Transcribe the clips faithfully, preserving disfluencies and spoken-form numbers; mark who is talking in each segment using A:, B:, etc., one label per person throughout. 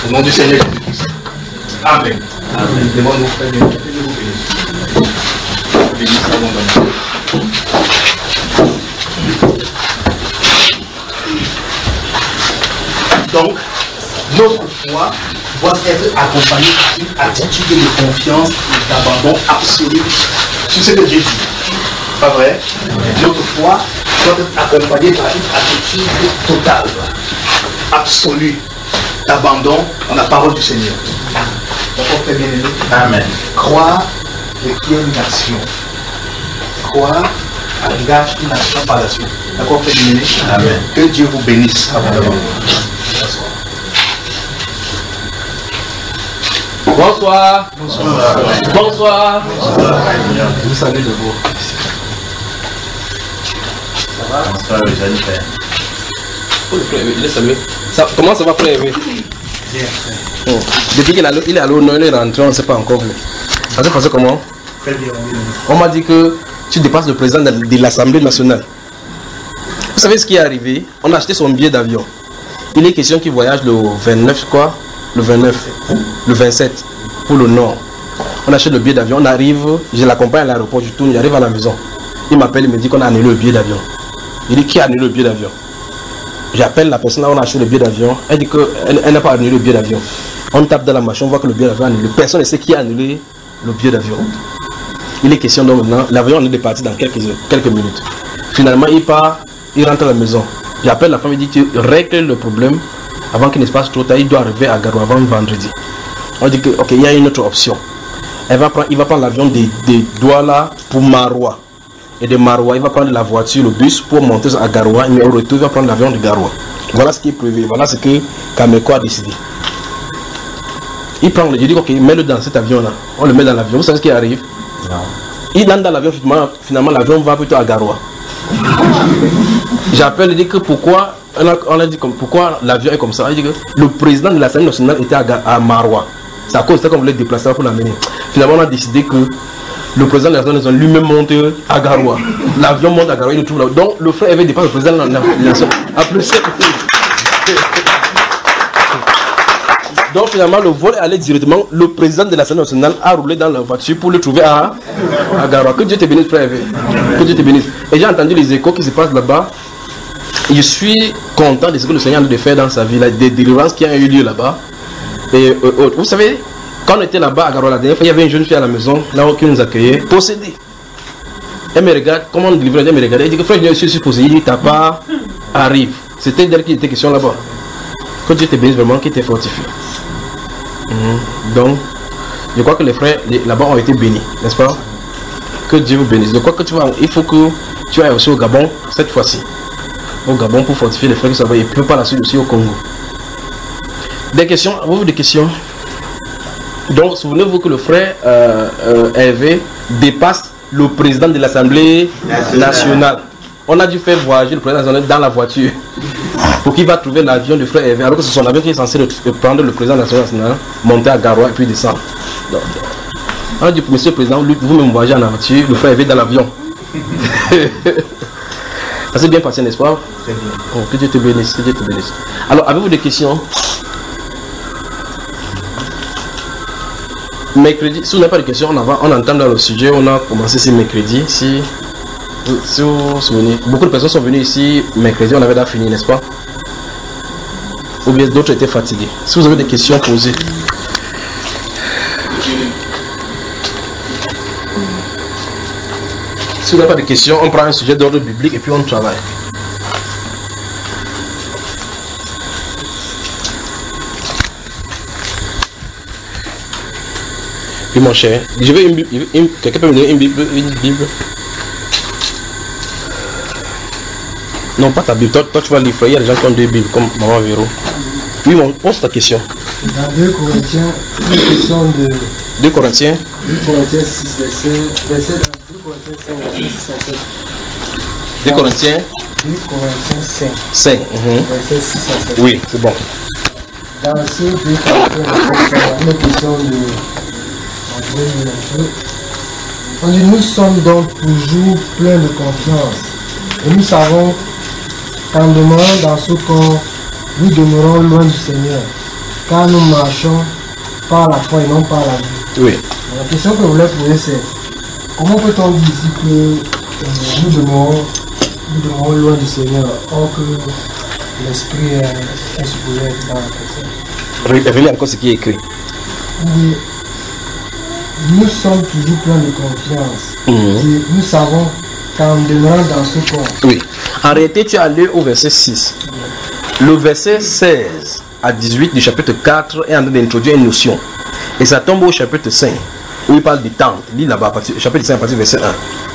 A: Au nom du Seigneur Jésus-Christ. Amen. Amen. Demande-nous, frère, de vous bénisse. Bénisse abondamment. Donc, notre foi doit être accompagnée d'une attitude de confiance et d'abandon absolu sur ce que Dieu dit. Pas vrai? Notre foi doit être accompagnée par une attitude totale, absolue, d'abandon dans la parole du Seigneur. D'accord, très bien aimé? Amen. Croire requiert une action. Croire engage une action par la suite. D'accord, très bien aimé? Amen. Que Dieu vous bénisse abondamment.
B: Bonsoir. Bonsoir. Bonsoir. Bonsoir.
A: Vous savez de vous.
B: Ça va? Bonsoir, Jennifer. Oh, le frère, il est salué. Ça, comment ça va, frère? Bien, frère. Oh. Depuis qu'il est à l'honneur, il est rentré, on ne sait pas encore. Ça s'est passé comment?
A: Très bien.
B: On m'a dit que tu dépasses le président de l'Assemblée nationale. Vous savez ce qui est arrivé? On a acheté son billet d'avion. Il est question qu'il voyage le vingt-neuf, quoi? Le vingt-neuf, le vingt-sept, pour le nord. On achète le billet d'avion, on arrive, je l'accompagne à l'aéroport, je tourne, j'arrive à la maison. Il m'appelle, il me dit qu'on a annulé le billet d'avion. Il dit qui a annulé le billet d'avion? J'appelle la personne là, on a acheté le billet d'avion. Elle dit qu'elle elle n'a pas annulé le billet d'avion. On tape dans la machine, on voit que le billet d'avion est annulé. Personne ne sait qui a annulé le billet d'avion. Il est question donc maintenant, l'avion est parti dans quelques, quelques minutes. Finalement, il part, il rentre à la maison. J'appelle la femme, il dit tu règles le problème avant qu'il ne se fasse trop tard, il doit arriver à Garoua avant vendredi. On dit que ok, il y a une autre option. Elle va prendre, il va prendre l'avion de, de Douala pour Maroua. Et de Maroua, il va prendre la voiture, le bus pour monter à Garoua. Mais au retour, il va prendre l'avion de Garoua. Voilà ce qui est prévu. Voilà ce que Kameko a décidé. Il prend le, je dis ok, mets-le dans cet avion-là. On le met dans l'avion. Vous savez ce qui arrive? Non. Il entre dans l'avion, finalement, finalement l'avion va plutôt à Garoua. J'appelle, il dit que pourquoi, on a, on a dit comme, pourquoi l'avion est comme ça. Il dit que le président de l'Assemblée nationale était à, à Maroua. C'est à cause de ça qu'on voulait déplacer pour l'amener. Finalement, on a décidé que le président de l'Assemblée nationale lui-même monte à Garoua. L'avion monte à Garoua, il le trouve là. Donc le frère avait dépassé le président de l'Assemblée. Après, donc finalement, le vol allait directement. Le président de l'Assemblée nationale a roulé dans la voiture pour le trouver à, à Garoua. Que Dieu te bénisse, frère. Que Dieu te bénisse. Et j'ai entendu les échos qui se passent là-bas. Je suis content de ce que le Seigneur a de faire dans sa vie, là, des délivrances qui ont eu lieu là-bas. Et euh, vous savez, quand on était là-bas à Garoua la dernière fois, il y avait une jeune fille à la maison, là qui nous accueillait, possédée. Elle me regarde, comment on délivre, elle me regarde, elle dit que frère, je suis possédé, il dit ta part arrive. C'était d'elle qui était question là-bas. Que Dieu te bénisse vraiment, qui t'est fortifié. Mmh. Donc, je crois que les frères là-bas ont été bénis, n'est-ce pas? Que Dieu vous bénisse. De quoi que tu vas, il faut que tu ailles aussi au Gabon cette fois-ci. Au Gabon pour fortifier les frères qui sont là-bas et puis par la suite aussi au Congo. Des questions? Avez-vous des questions? Donc, souvenez-vous que le frère euh, euh, Hervé dépasse le président de l'Assemblée nationale. On a dû faire voyager le président de l'Assemblée dans la voiture pour qu'il va trouver l'avion du frère Hervé, alors que c'est son avion qui est censé prendre le président de l'Assemblée nationale, monter à Garoua et puis descendre. Donc, on a dit, monsieur le président, vous-même voyagez en voiture, le frère Hervé dans l'avion. Ça s'est bien passé, n'est-ce pas? C'est bien. Oh, que Dieu te bénisse, que Dieu te bénisse. Alors, avez-vous des questions? Mercredi, si vous n'avez pas de questions, on, on entend dans le sujet, on a commencé ce mercredi. Si, si vous vous souvenez, beaucoup de personnes sont venues ici mercredi, on avait déjà fini, n'est-ce pas? Ou bien d'autres étaient fatigués. Si vous avez des questions, posez. Si vous n'avez pas de questions, on prend un sujet d'ordre biblique et puis on travaille. Oui, mon cher, je veux une Bible. Quelqu'un peut me donner une Bible, une Bible? Non, pas ta Bible. Toi, toi tu vas lire. Il y a des gens qui ont deux Bibles, comme Maman Véro. Oui, mon, pose ta question.
C: Dans deux Corinthiens, une question de...
B: deux Corinthiens
C: deux Corinthiens six, verset... verset deux Corinthiens cinq, verset six à sept.
B: deux Corinthiens
C: deux Corinthiens cinq.
B: cinq. Mm-hmm.
C: Verset six à sept.
B: Oui, c'est bon.
C: Dans ces deux Corinthiens, une question de... On dit, nous sommes donc toujours pleins de confiance et nous savons qu'en demeurant dans ce corps, nous demeurons loin du Seigneur. car nous marchons par la foi et non par la vue.
B: Oui.
C: La question que je voulais poser, c'est comment peut-on dire ici que euh, nous, demeurons, nous demeurons loin du Seigneur, or que l'Esprit est, est supposé être dans la personne?
B: Révélez encore ce qui est écrit.
C: Oui. Nous sommes toujours pleins de confiance.
B: Mmh.
C: Et nous savons qu'en demeurant dans ce corps.
B: Oui. En réalité, tu as lu au verset six. Le verset seize à dix-huit du chapitre quatre est en train d'introduire une notion. Et ça tombe au chapitre cinq, où il parle des tentes. Lis là-bas, chapitre cinq, à partir du verset un.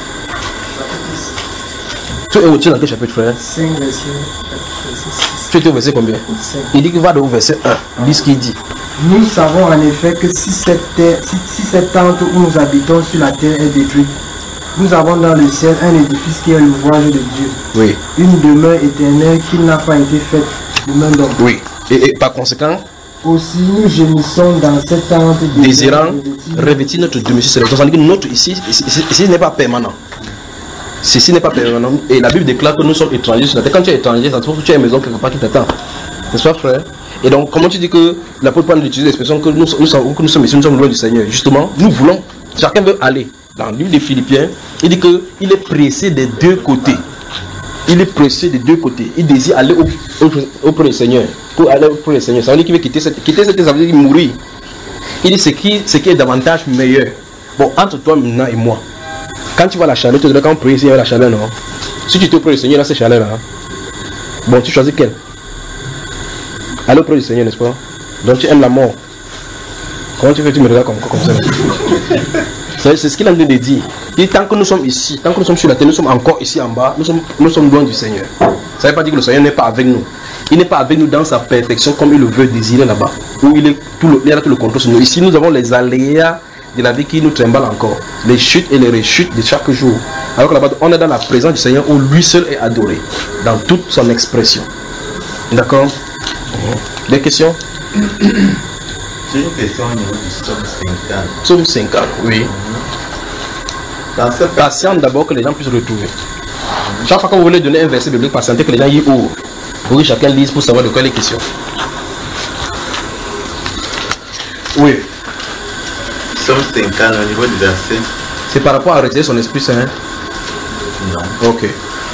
B: Tu es dans quel chapitre, frère?
C: cinq, verset, verset six.
B: Tu étais au verset combien?
C: cinq.
B: Il dit qu'il va au verset un. Lis ce qu'il dit.
C: Nous savons en effet que si cette, terre, si, si cette tente où nous habitons sur la terre est détruite, nous avons dans le ciel un édifice qui est l'ouvrage de Dieu.
B: Oui.
C: Une demeure éternelle qui n'a pas été faite de main d'homme.
B: Oui. Et, et par conséquent,
C: aussi nous gémissons dans cette tente
B: désirant revêtir notre domicile céleste. Ça veut dire que notre ici, ici, ici n'est pas permanent. Ceci n'est pas permanent. Et la Bible déclare que nous sommes étrangers sur la terre. Quand tu es étranger, ça se trouve que tu as une maison quelque part tout le temps. N'est-ce pas, frère? Et donc, comment tu dis que l'apôtre Paul utilise l'expression que nous, nous, savons, que nous sommes ici, nous sommes loin du Seigneur? Justement, nous voulons, chacun veut aller. Dans le livre des Philippiens, il dit qu'il est pressé des deux côtés. Il est pressé des deux côtés. Il désire aller au, au, auprès du Seigneur. Pour aller auprès du Seigneur. Ça veut dire qu'il veut quitter cette, quitter cette, ça veut dire mourir. Il dit ce qui, ce qui est davantage meilleur. Bon, entre toi maintenant et moi. Quand tu vas à la chaleur, tu te dis quand on prie ici, il y a la chaleur, non? Si tu es auprès du Seigneur, là, c'est chaleur là. Bon, tu choisis quelle? Aller auprès du Seigneur, n'est-ce pas? Donc tu aimes la mort. Comment tu fais? Tu me regardes comme, comme ça. C'est ce qu'il a envie de dire. Et tant que nous sommes ici, tant que nous sommes sur la terre, nous sommes encore ici en bas, nous sommes, nous sommes loin du Seigneur. Ça ne veut pas dire que le Seigneur n'est pas avec nous. Il n'est pas avec nous dans sa perfection comme il le veut désirer là-bas. Où il, est tout le, il a tout le contrôle sur nous. Ici, nous avons les aléas de la vie qui nous trimballent encore. Les chutes et les rechutes de chaque jour. Alors que là-bas, on est dans la présence du Seigneur où lui seul est adoré. Dans toute son expression. D'accord? Des questions?
D: J'ai une question au niveau du psaume cinquante.
B: Psaume cinquante, oui.
D: Dans ce
B: Patiente d'abord que les gens puissent retrouver. Chaque fois que vous voulez donner un verset biblique, patientez que les gens y ouvrent. Pour que chacun lise pour savoir de quoi il est question. Oui.
D: Psaume cinquante, au niveau du verset.
B: C'est par rapport à retirer son esprit saint.
D: Non.
B: Ok.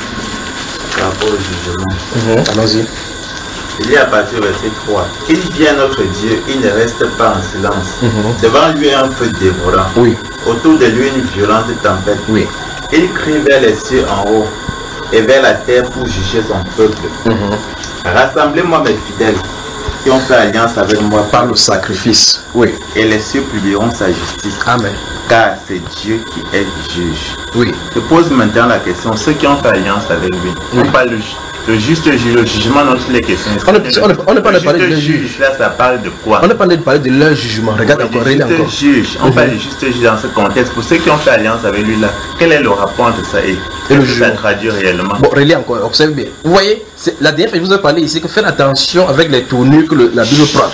D: Par rapport au jugement.
B: Mmh. Allons-y.
D: Il est à partir du verset trois. Il vient notre Dieu, il ne reste pas en silence.
B: Mmh.
D: Devant lui un feu dévorant.
B: Oui.
D: Autour de lui une violente tempête.
B: Oui.
D: Il crie vers les cieux en haut et vers la terre pour juger son peuple. Mmh. Rassemblez-moi mes fidèles qui ont fait alliance avec moi
B: par le sacrifice. Oui.
D: Et les cieux publieront sa justice.
B: Amen.
D: Car c'est Dieu qui est juge.
B: Oui.
D: Je pose maintenant la question, ceux qui ont fait alliance avec lui, oui. On parle de le juste juge, le jugement dans toutes les questions.
B: On ne parle pas de leur
D: juge. Là, ça parle de quoi?
B: On ne parle pas de leur jugement. Regarde encore, regarde encore.
D: Juge. On mm-hmm. parle de juste juge dans ce contexte. Pour ceux qui ont fait alliance avec lui là, quel est le rapport entre ça et, et le jugement? Ça traduit réellement.
B: Bon, relis encore, observe bien. Vous voyez, la dernière fois que je vous ai parlé ici, que faites attention avec les tournures que le, la Bible prend.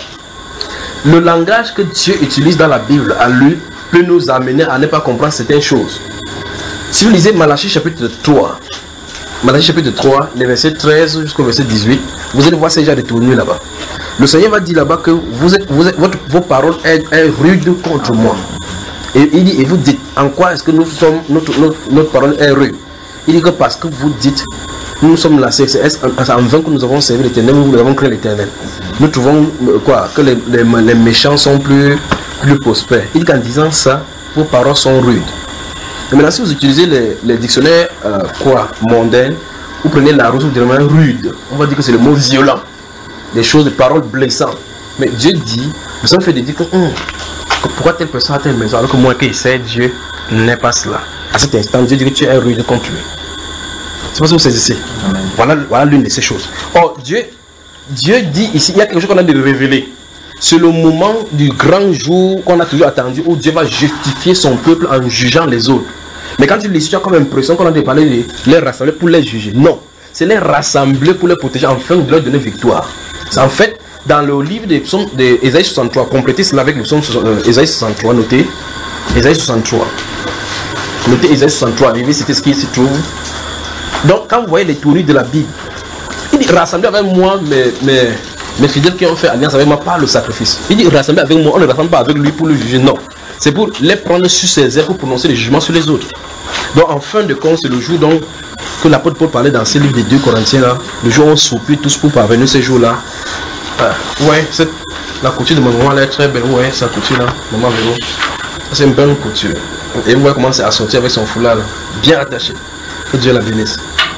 B: Le langage que Dieu utilise dans la Bible à lui peut nous amener à ne pas comprendre certaines choses. Si vous lisez Malachie chapitre trois, Malachie chapitre trois, les versets treize jusqu'au verset dix-huit, vous allez voir ces gens de tournure là-bas. Le Seigneur va dire là-bas que vous êtes, vous êtes, votre, vos paroles sont rudes contre moi. Et il dit, et vous dites, en quoi est-ce que nous sommes, notre, notre, notre parole est rude? Il dit que parce que vous dites, nous sommes là, c'est en vain que nous avons servi l'Éternel, nous avons créé l'Éternel. Nous trouvons quoi? Que les, les, les méchants sont plus, plus prospères. Il dit qu'en disant ça, vos paroles sont rudes. Et maintenant, si vous utilisez les, les dictionnaires euh, quoi, mondains, vous prenez la rose, vous direz rude. On va dire que c'est le mot violent. Des choses, des paroles blessantes. Mais Dieu dit, nous sommes fait de dire que, hum, que pourquoi telle personne a telle maison alors que moi qui sais Dieu n'est pas cela. À cet instant, Dieu dit que tu es rude contre lui. C'est pas ce que vous saisissez. Voilà, voilà l'une de ces choses. Or, Dieu, Dieu dit ici, il y a quelque chose qu'on a de révéler. C'est le moment du grand jour qu'on a toujours attendu où Dieu va justifier son peuple en jugeant les autres. Mais quand tu lis, tu as comme l'impression qu'on a parlé de les rassembler pour les juger. Non, c'est les rassembler pour les protéger afin de leur donner victoire. C'est en fait dans le livre des psaumes d'Ésaïe soixante-trois, complétez cela avec le psaume d'Ésaïe soixante-trois, notez Ésaïe soixante-trois. Notez Ésaïe soixante-trois, arrivez, c'était ce qui se trouve. Donc quand vous voyez les tournures de la Bible, il dit rassembler avec moi mes, mes, mes fidèles qui ont fait alliance avec moi par le sacrifice. Il dit rassembler avec moi, on ne rassemble pas avec lui pour le juger, non. C'est pour les prendre sur ses ailes pour prononcer les jugements sur les autres. Donc en fin de compte, c'est le jour donc que l'apôtre Paul parlait dans ce livre des deux Corinthiens là, le jour où on soupire tous pour parvenir ce jour-là. Euh, ouais, c'est la couture de mon maman elle est très belle, ouais, sa couture là, maman Véro. C'est une belle couture. Et vous voyez comment c'est assorti avec son foulard là, bien attaché. Que Dieu la bénisse.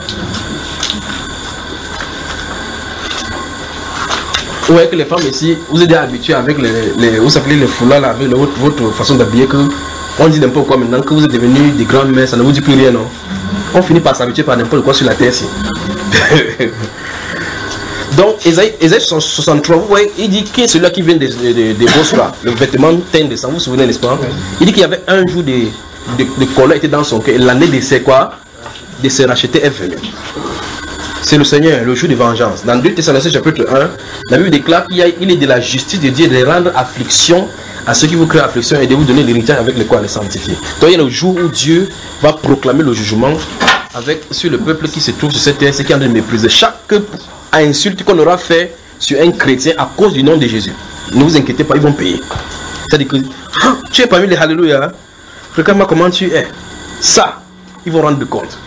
B: Vous voyez que les femmes ici, vous êtes habitués avec les, les, vous appelez les foulards là, avec le, votre, votre façon d'habiller que on dit n'importe quoi maintenant que vous êtes devenus des grandes mères, ça ne vous dit plus rien, non? On finit par s'habituer par n'importe quoi sur la terre ici. Donc, Ésaïe soixante-trois, vous voyez, il dit qui est celui-là qui vient des de, de, de Bosra, le vêtement teint de sang, vous vous souvenez, n'est-ce pas? Il dit qu'il y avait un jour de, de, de colère était dans son cœur, et l'année de ses quoi? De se racheter est venue. C'est le Seigneur, le jour de vengeance. Dans deux Thessaloniciens chapitre un, la Bible déclare qu'il est de la justice de Dieu de rendre affliction à ceux qui vous créent affliction et de vous donner l'héritage avec le quoi les sanctifier. Donc il y a le jour où Dieu va proclamer le jugement avec, sur le peuple qui se trouve sur cette terre, ce qui est en train de mépriser. Chaque insulte qu'on aura fait sur un chrétien à cause du nom de Jésus, ne vous inquiétez pas, ils vont payer. C'est-à-dire que ah, tu es parmi les Alléluia, regarde-moi comment tu es. Ça, ils vont rendre compte.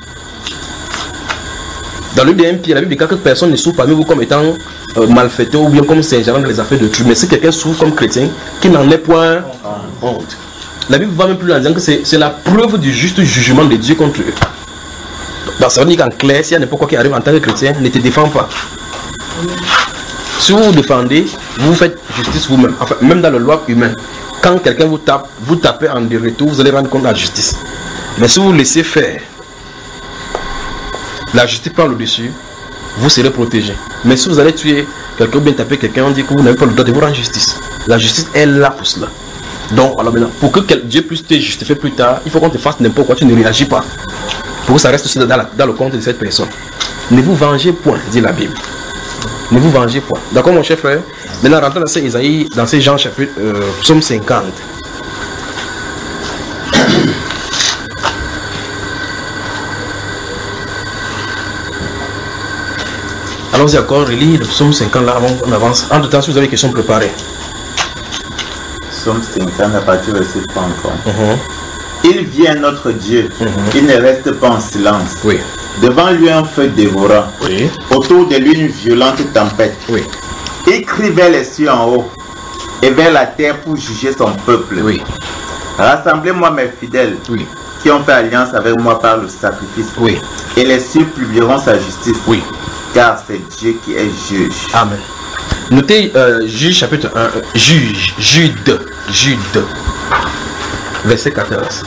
B: Dans le livre de un Pierre, la Bible dit que personne ne souffre parmi vous comme étant euh, malfaiteur ou bien comme s'ingérant dans les affaires de truc. Mais si quelqu'un souffre comme chrétien, qui n'en est point honte. La Bible va même plus loin en disant que c'est la preuve du juste jugement de Dieu contre eux. Donc ça veut dire qu'en clair, s'il y a n'importe quoi qui arrive en tant que chrétien, ne te défends pas. Si vous vous défendez, vous faites justice vous-même. Enfin, même dans la loi humaine, quand quelqu'un vous tape, vous tapez en de retour, vous allez rendre compte de la justice. Mais si vous laissez faire, la justice prend le dessus, vous serez protégé. Mais si vous allez tuer quelqu'un ou bien taper quelqu'un, on dit que vous n'avez pas le droit de vous rendre justice. La justice est là pour cela. Donc, alors maintenant, pour que Dieu puisse te justifier plus tard, il faut qu'on te fasse n'importe quoi, tu ne réagis pas. Pour que ça reste aussi dans, la, dans le compte de cette personne. Ne vous vengez point, dit la Bible. Ne vous vengez point. D'accord, mon cher frère? Maintenant, rentrons dans ces Isaïe, dans ces Jean chapitre, euh, psaume cinquante. Allons-y encore, relis le psaume cinquante là avant qu'on avance. Entre temps, si vous avez des questions préparées.
D: Psaume cinquante à partir du verset trente.
B: Uh-huh.
D: Il vient notre Dieu, uh-huh. Il ne reste pas en silence.
B: Oui.
D: Devant lui un feu dévorant.
B: Oui.
D: Autour de lui une violente tempête.
B: Oui.
D: Il crie vers les cieux en haut et vers la terre pour juger son peuple.
B: Oui.
D: Rassemblez-moi mes fidèles.
B: Oui.
D: Qui ont fait alliance avec moi par le sacrifice.
B: Oui.
D: Et les cieux publieront sa justice.
B: Oui.
D: Car c'est Dieu qui est juge.
B: Amen. Notez euh, Juge chapitre un, euh, Juge, Jude, Jude, verset quatorze.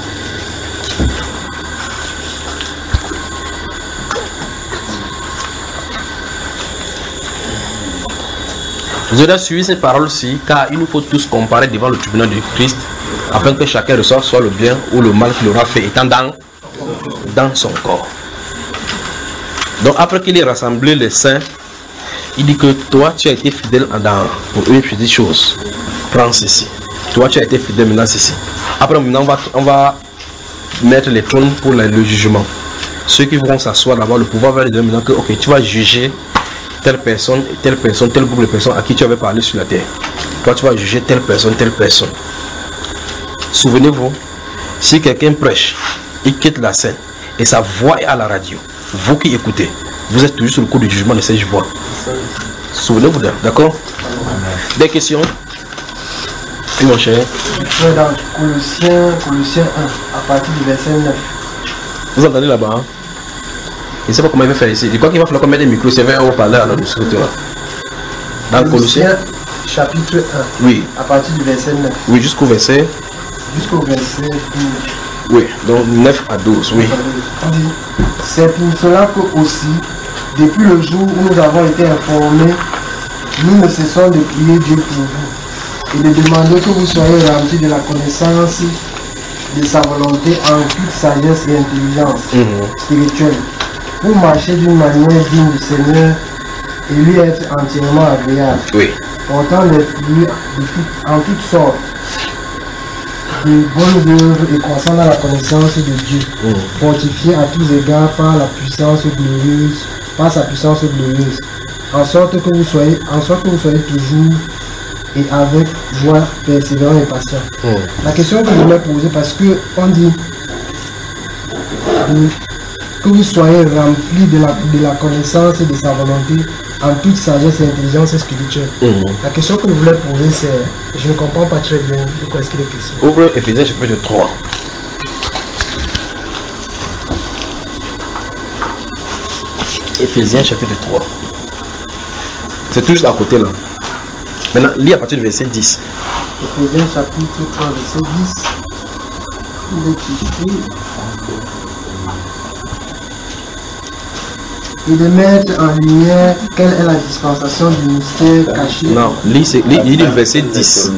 B: Vous aurez suivi ces paroles-ci, car il nous faut tous comparer devant le tribunal de Christ, afin que chacun reçoive soit le bien ou le mal qu'il aura fait, étant dans, dans son corps. Donc après qu'il ait rassemblé les saints, il dit que toi tu as été fidèle dans, pour une petite chose. Prends ceci. Toi tu as été fidèle maintenant ceci. Après maintenant on va, on va mettre les trônes pour le, le jugement. Ceux qui vont s'asseoir là-bas, le pouvoir va leur dire maintenant que ok, tu vas juger telle personne, telle personne, tel groupe de personnes à qui tu avais parlé sur la terre. Toi tu vas juger telle personne, telle personne. Souvenez-vous, si quelqu'un prêche, il quitte la scène et sa voix est à la radio. Vous qui écoutez, vous êtes toujours sur le coup du jugement de cette voix. Souvenez-vous d'elle, d'accord? Des questions? Oui, mon cher.
C: Dans Colossiens, Colossiens un, à partir du verset neuf.
B: Vous entendez là-bas? Hein? Je ne sais pas comment il va faire ici. Je crois qu'il va falloir qu'on mette des micros, c'est vrai, on va parler à notre scrutin. Dans Colossiens,
C: chapitre un.
B: Oui.
C: À partir du verset neuf.
B: Oui, jusqu'au verset.
C: Jusqu'au verset douze.
B: Oui, donc neuf à douze, oui.
C: C'est pour cela que aussi, depuis le jour où nous avons été informés, nous ne cessons de prier Dieu pour vous et de demander que vous soyez remplis de la connaissance de sa volonté en toute sagesse et intelligence mm-hmm. spirituelle, pour marcher d'une manière digne du Seigneur et lui être entièrement agréable,
B: oui.
C: portant les fruits en toutes sortes de bonnes œuvres et croissant dans la connaissance de Dieu, mm. fortifié à tous égards par la puissance glorieuse, par sa puissance glorieuse, en sorte que vous soyez, en sorte que vous soyez toujours et avec joie, persévérant et patient. Mm. La question que je voulais poser, parce que on dit que vous soyez remplis de la, de la connaissance et de sa volonté en toute sagesse et intelligence spirituelle. Mm. La question que je voulais poser, c'est, je ne comprends pas très bien de quoi est-ce qu'il est question.
B: Ouvre Éphésiens chapitre trois. Éphésiens chapitre trois. C'est tout juste à côté là. Maintenant, lis à partir du verset dix.
C: Éphésiens chapitre trois, verset dix. Il est écrit. Et de mettre en lumière quelle est la dispensation du mystère caché.
B: Non, lis, lis, lis le verset dix.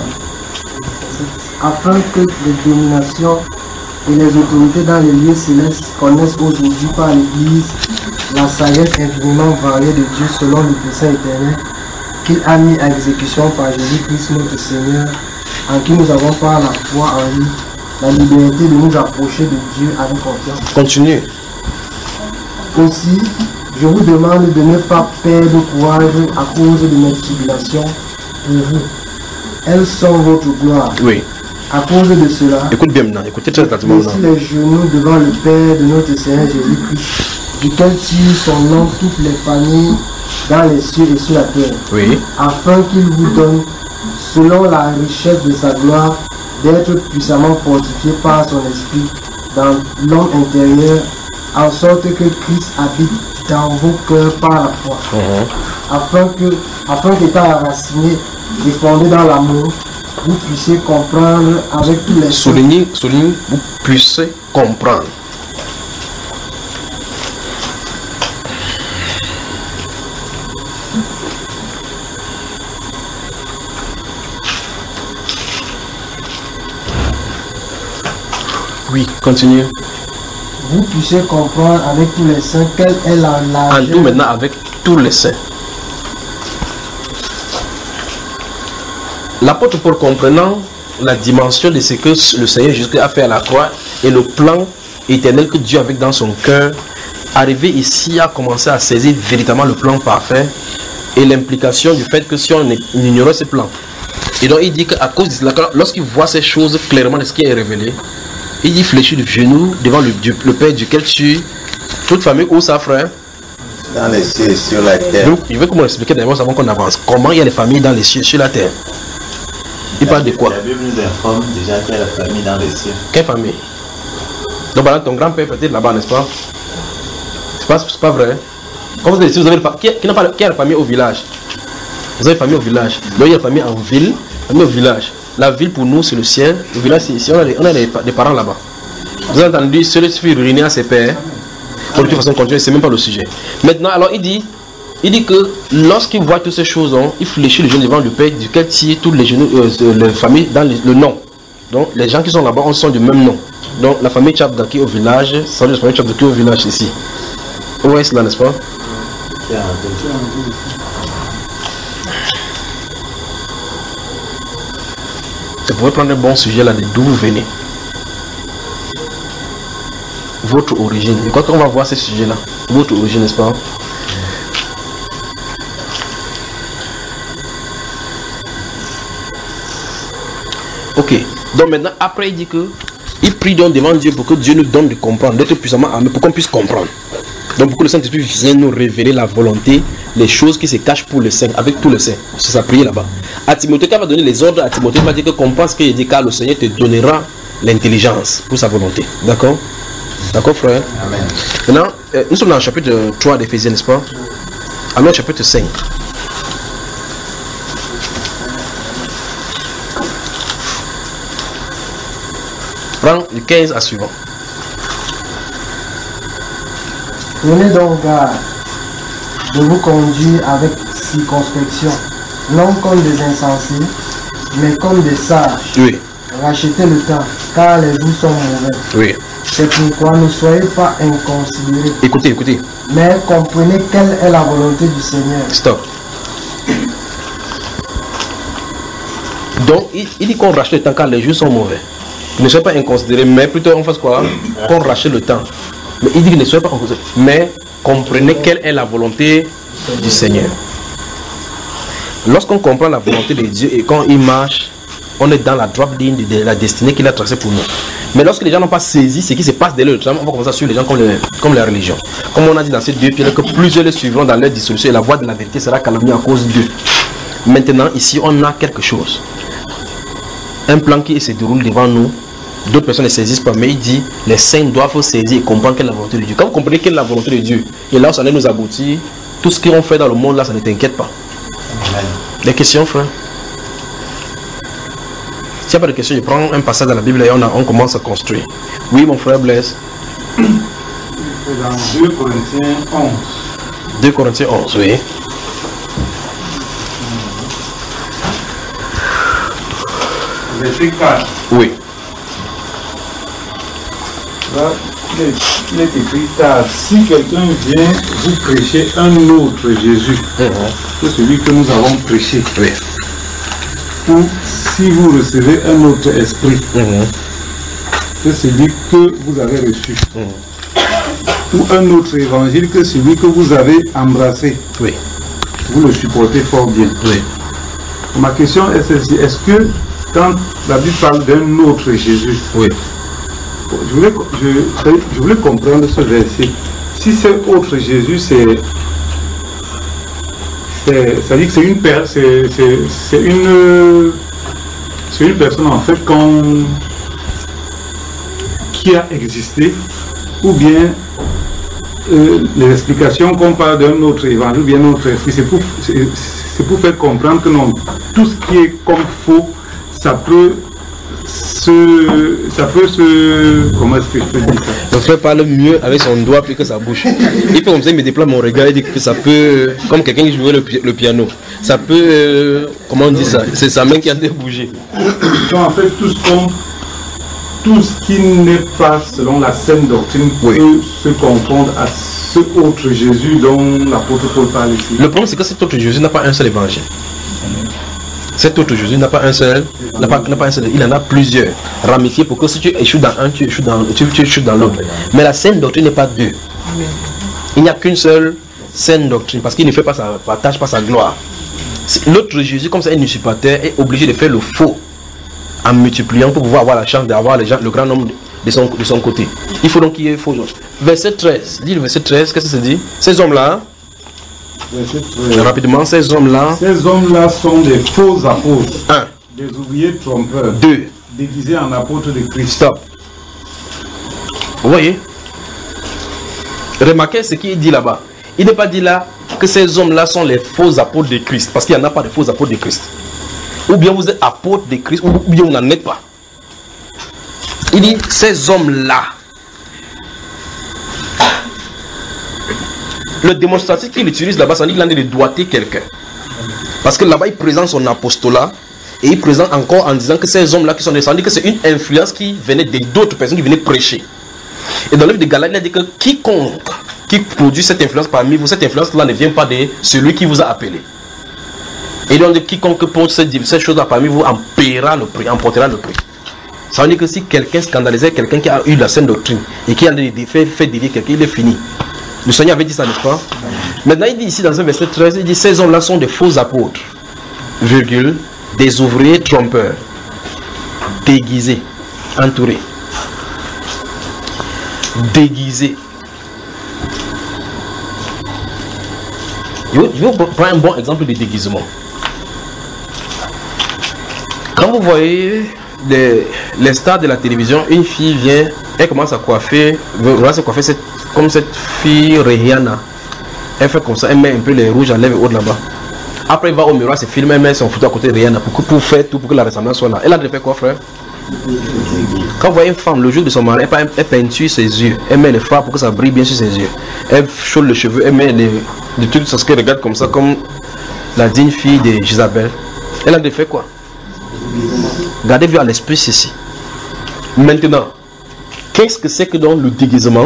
C: Afin que les dominations et les autorités dans les lieux célestes connaissent aujourd'hui par l'Église la sagesse infiniment variée de Dieu selon le dessein éternel qu'il a mis à exécution par Jésus-Christ notre Seigneur, en qui nous avons par la foi en lui la liberté de nous approcher de Dieu avec confiance.
B: Continue.
C: Aussi, je vous demande de ne pas perdre courage à cause de mes tribulations pour vous. Elles sont votre gloire.
B: Oui.
C: À cause de cela,
B: écoute bien maintenant, écoutez très attentivement maintenant.
C: Les genoux devant le Père de notre Seigneur Jésus-Christ, duquel tire son nom toutes les familles dans les cieux et sur la terre,
B: oui.
C: Afin qu'il vous donne, selon la richesse de sa gloire, d'être puissamment fortifié par son esprit dans l'homme intérieur, en sorte que Christ habite dans vos cœurs par la foi, uh-huh. afin que, afin qu'étant enraciné et fondé dans l'amour, vous puissiez comprendre avec tous les
B: soulignez, soulignez, vous puissiez comprendre. Oui, continue.
C: Vous puissiez comprendre avec tous les saints quelle est la largeur.
B: En tout maintenant avec tous les saints. L'apôtre Paul, comprenant la dimension de ce que le Seigneur Jésus a fait à la croix et le plan éternel que Dieu avait dans son cœur, arrivé ici a commencé à saisir véritablement le plan parfait et l'implication du fait que si on ignorait ce plan. Et donc il dit qu'à cause de cela, lorsqu'il voit ces choses clairement de ce qui est révélé, il dit fléchit de genoux devant le, le Père duquel tu, toute famille ou sa frère.
D: Dans les cieux et sur la terre.
B: Donc il veut qu'on explique d'abord avant qu'on avance. Comment il y a les familles dans les cieux sur la terre. Il parle de quoi?
D: La Bible nous informe déjà qu'il y a la famille dans les cieux.
B: Quelle famille? Donc voilà, ton grand-père peut-être là-bas, n'est-ce pas? C'est pas, c'est pas vrai. Comme vous avez dit, vous avez le, qui, qui n'a pas qui a la famille au village? Vous avez la famille au village. Donc il y a la famille en ville, la famille au village. La ville pour nous c'est le ciel. Le village c'est ici. On a des, on a des, des parents là-bas. Vous avez entendu, celui qui suffit de réunir à ses pères. Pour de toute façon continuer, c'est même pas le sujet. Maintenant, alors il dit. Il dit que lorsqu'il voit toutes ces choses, hein, il fléchit le genou devant le Père duquel tire tous les genoux, euh, les familles dans les, le nom. Donc les gens qui sont là-bas, on sont du même nom. Donc la famille Tchabdaki au village, c'est la famille Tchabdaki au village ici. Vous voyez cela, n'est-ce pas? Vous pouvez prendre un bon sujet là de d'où vous venez. Votre origine. Et quand on va voir ce sujet-là, votre origine, n'est-ce pas? Ok, donc maintenant, après il dit que il prie donc devant Dieu pour que Dieu nous donne de comprendre, d'être puissamment armé pour qu'on puisse comprendre. Donc pour que le Saint-Esprit vienne nous révéler la volonté, les choses qui se cachent pour le Saint, avec tout le Saint. C'est sa prière là-bas. À Timothée, quand il va donner les ordres à Timothée, il va dire que qu'on pense qu'il dit car le Seigneur te donnera l'intelligence pour sa volonté. D'accord? D'accord, frère?
D: Amen.
B: Maintenant, euh, nous sommes dans le chapitre trois d'Éphésiens, n'est-ce pas? Alors, chapitre cinq. Prends le quinze à suivant.
C: Prenez donc garde de vous conduire avec circonspection, non comme des insensés, mais comme des sages.
B: Oui.
C: Rachetez le temps, car les jours sont mauvais.
B: Oui.
C: C'est pourquoi ne soyez pas inconsidérés.
B: Écoutez, écoutez.
C: Mais comprenez quelle est la volonté du Seigneur.
B: Stop. Donc, il, il dit qu'on rachète le temps car les jours sont mauvais. Ne soyez pas inconsidérés, mais plutôt on fasse quoi? Qu'on rachète le temps. Mais il dit que ne soyez pas inconsidérés, mais comprenez quelle est la volonté du Seigneur. Lorsqu'on comprend la volonté de Dieu et quand il marche, on est dans la droite ligne de la destinée qu'il a tracée pour nous. Mais lorsque les gens n'ont pas saisi ce qui se passe derrière le tram, on va commencer à suivre les gens comme, les, comme la religion. Comme on a dit dans ces deux pierres, que plusieurs les suivront dans leur dissolution et la voie de la vérité sera calomniée à cause d'eux. Maintenant, ici, on a quelque chose. Un plan qui se déroule devant nous. D'autres personnes ne saisissent pas, mais il dit les saints doivent saisir et comprendre quelle est la volonté de Dieu. Quand vous comprenez quelle est la volonté de Dieu, et là où ça allait nous aboutir, tout ce qu'on fait dans le monde là, ça ne t'inquiète pas. Des questions, frère? S'il n'y a pas de questions, je prends un passage dans la Bible et on, a, on commence à construire. Oui, mon frère Blaise.
E: Dans deux Corinthiens onze.
B: deux Corinthiens onze, oui.
E: Verset quatre.
B: Oui.
E: Là, il est, il est écrit car si quelqu'un vient vous prêcher un autre Jésus
B: Mm-hmm.
E: que celui que nous avons prêché,
B: Oui.
E: ou si vous recevez un autre esprit
B: Mm-hmm.
E: que celui que vous avez reçu,
B: Mm-hmm.
E: ou un autre évangile que celui que vous avez embrassé,
B: Oui.
E: vous le supportez fort bien.
B: Oui.
E: Ma question est celle-ci, est-ce que quand la Bible parle d'un autre Jésus,
B: Oui.
E: je voulais, je, je voulais comprendre ce verset. Si c'est autre Jésus, c'est ça dit que c'est une per- c'est, c'est, c'est une c'est une personne en fait qu'on, qui a existé, ou bien euh, les explications qu'on parle d'un autre évangile ou bien un autre esprit, c'est pour, c'est, c'est pour faire comprendre que non, tout ce qui est comme faux, ça peut se, ça peut se, comment est-ce que je peux dire ça?
B: Mon frère parle mieux avec son doigt plus que sa bouche. Il fait comme ça, il me déploie mon regard et dit que ça peut, comme quelqu'un qui jouait le, pi- le piano, ça peut, euh, comment on dit ça, c'est sa main qui a bougé.
E: Donc en fait, tout ce qu'on, tout ce qui n'est pas selon la saine doctrine
B: Oui.
E: peut se confondre à ce autre Jésus dont l'apôtre Paul parle ici.
B: Le problème c'est que cet autre Jésus n'a pas un seul évangile. Cet autre Jésus n'a pas un seul, n'a pas, n'a pas un seul, il en a plusieurs, ramifiés pour que si tu échoues dans un, tu échoues dans, tu, tu échoues dans l'autre. Mais la saine doctrine n'est pas deux. Il n'y a qu'une seule saine doctrine parce qu'il ne fait pas sa partage, pas sa gloire. C'est- L'autre Jésus, comme ça, un usurpateur, est obligé de faire le faux en multipliant pour pouvoir avoir la chance d'avoir les gens, le grand nombre de son, de son côté. Il faut donc qu'il y ait faux. Verset treize, lis le verset treize, qu'est-ce que ça dit? Ces hommes-là,
E: Verset treize.
B: rapidement, ces hommes-là,
E: Ces hommes-là sont des faux apôtres,
B: un,
E: des ouvriers trompeurs,
B: deux,
E: déguisés en apôtres de Christ.
B: stop. Vous voyez? Remarquez ce qu'il dit là-bas. Il n'est pas dit là que ces hommes-là sont les faux apôtres de Christ, parce qu'il n'y en a pas de faux apôtres de Christ. Ou bien vous êtes apôtres de Christ, ou bien vous n'en êtes pas. Il dit ces hommes-là. Le démonstratif qu'il utilise là-bas, ça dit qu'il a envie de doigter quelqu'un. Parce que là-bas, il présente son apostolat et il présente encore en disant que ces hommes-là qui sont descendus, que c'est une influence qui venait de d'autres personnes qui venaient prêcher. Et dans le livre de Galates, il a dit que quiconque qui produit cette influence parmi vous, cette influence-là ne vient pas de celui qui vous a appelé. Et donc, quiconque porte cette, cette chose-là parmi vous en paiera le prix, en portera le prix. Ça veut dire que si quelqu'un scandalisait quelqu'un qui a eu la saine doctrine et qui a fait, fait dévier quelqu'un, il est fini. Le Seigneur avait dit ça, n'est-ce pas? Maintenant, il dit ici dans un verset treize, il dit ces hommes-là sont des faux apôtres, virgule, des ouvriers trompeurs, déguisés, entourés, déguisés. Je vais vous prendre un bon exemple de déguisement. Quand vous voyez les, les stars de la télévision, une fille vient, elle commence à coiffer, elle se coiffer cette, comme cette fille Rihanna. Elle fait comme ça, elle met un peu les rouges à lèvres et haut là-bas. Après, elle va au miroir, se filme, elle met son photo à côté de Rihanna pour, pour faire tout, pour que la ressemblance soit là. Elle a fait quoi, frère? Quand vous voyez une femme, le jour de son mari, elle, elle peinture ses yeux, elle met les fards pour que ça brille bien sur ses yeux. Elle chaude le cheveu, elle met les, des trucs sur ce qu'elle regarde comme ça, comme la digne fille de Jezabel. Elle a fait quoi? Gardez vu à l'esprit ceci. Maintenant, qu'est-ce que c'est que dans le déguisement?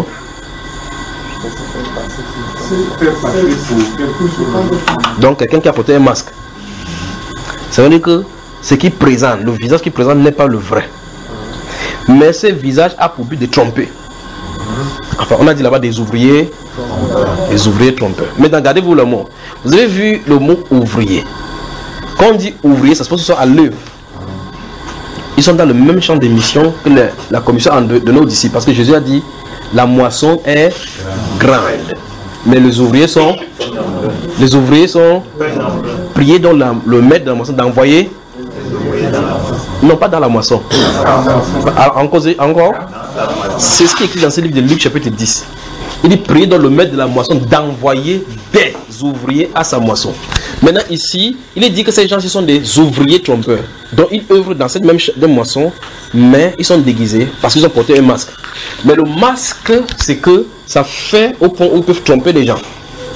B: Donc quelqu'un qui a porté un masque. Ça veut dire que ce qui présente, le visage qui présente n'est pas le vrai. Mais ce visage a pour but de tromper. Enfin, on a dit là-bas des ouvriers, des ouvriers trompeurs. Maintenant, regardez-vous le mot. Vous avez vu le mot ouvrier. Quand on dit ouvrier, ça se passe à l'œuvre. Ils sont dans le même champ d'émission que le, la commission de, de nos disciples. Parce que Jésus a dit, la moisson est grande. Mais les ouvriers sont, les ouvriers sont priés dans la, le maître de la moisson d'envoyer. Non, pas dans la moisson. Encore, encore c'est ce qui est écrit dans ce livre de Luc chapitre dix. Il dit prier dans le maître de la moisson d'envoyer des ouvriers à sa moisson. Maintenant ici, il est dit que ces gens-ci sont des ouvriers trompeurs. Donc ils œuvrent dans cette même de moisson, mais ils sont déguisés parce qu'ils ont porté un masque. Mais le masque, c'est que ça fait au point où ils peuvent tromper les gens.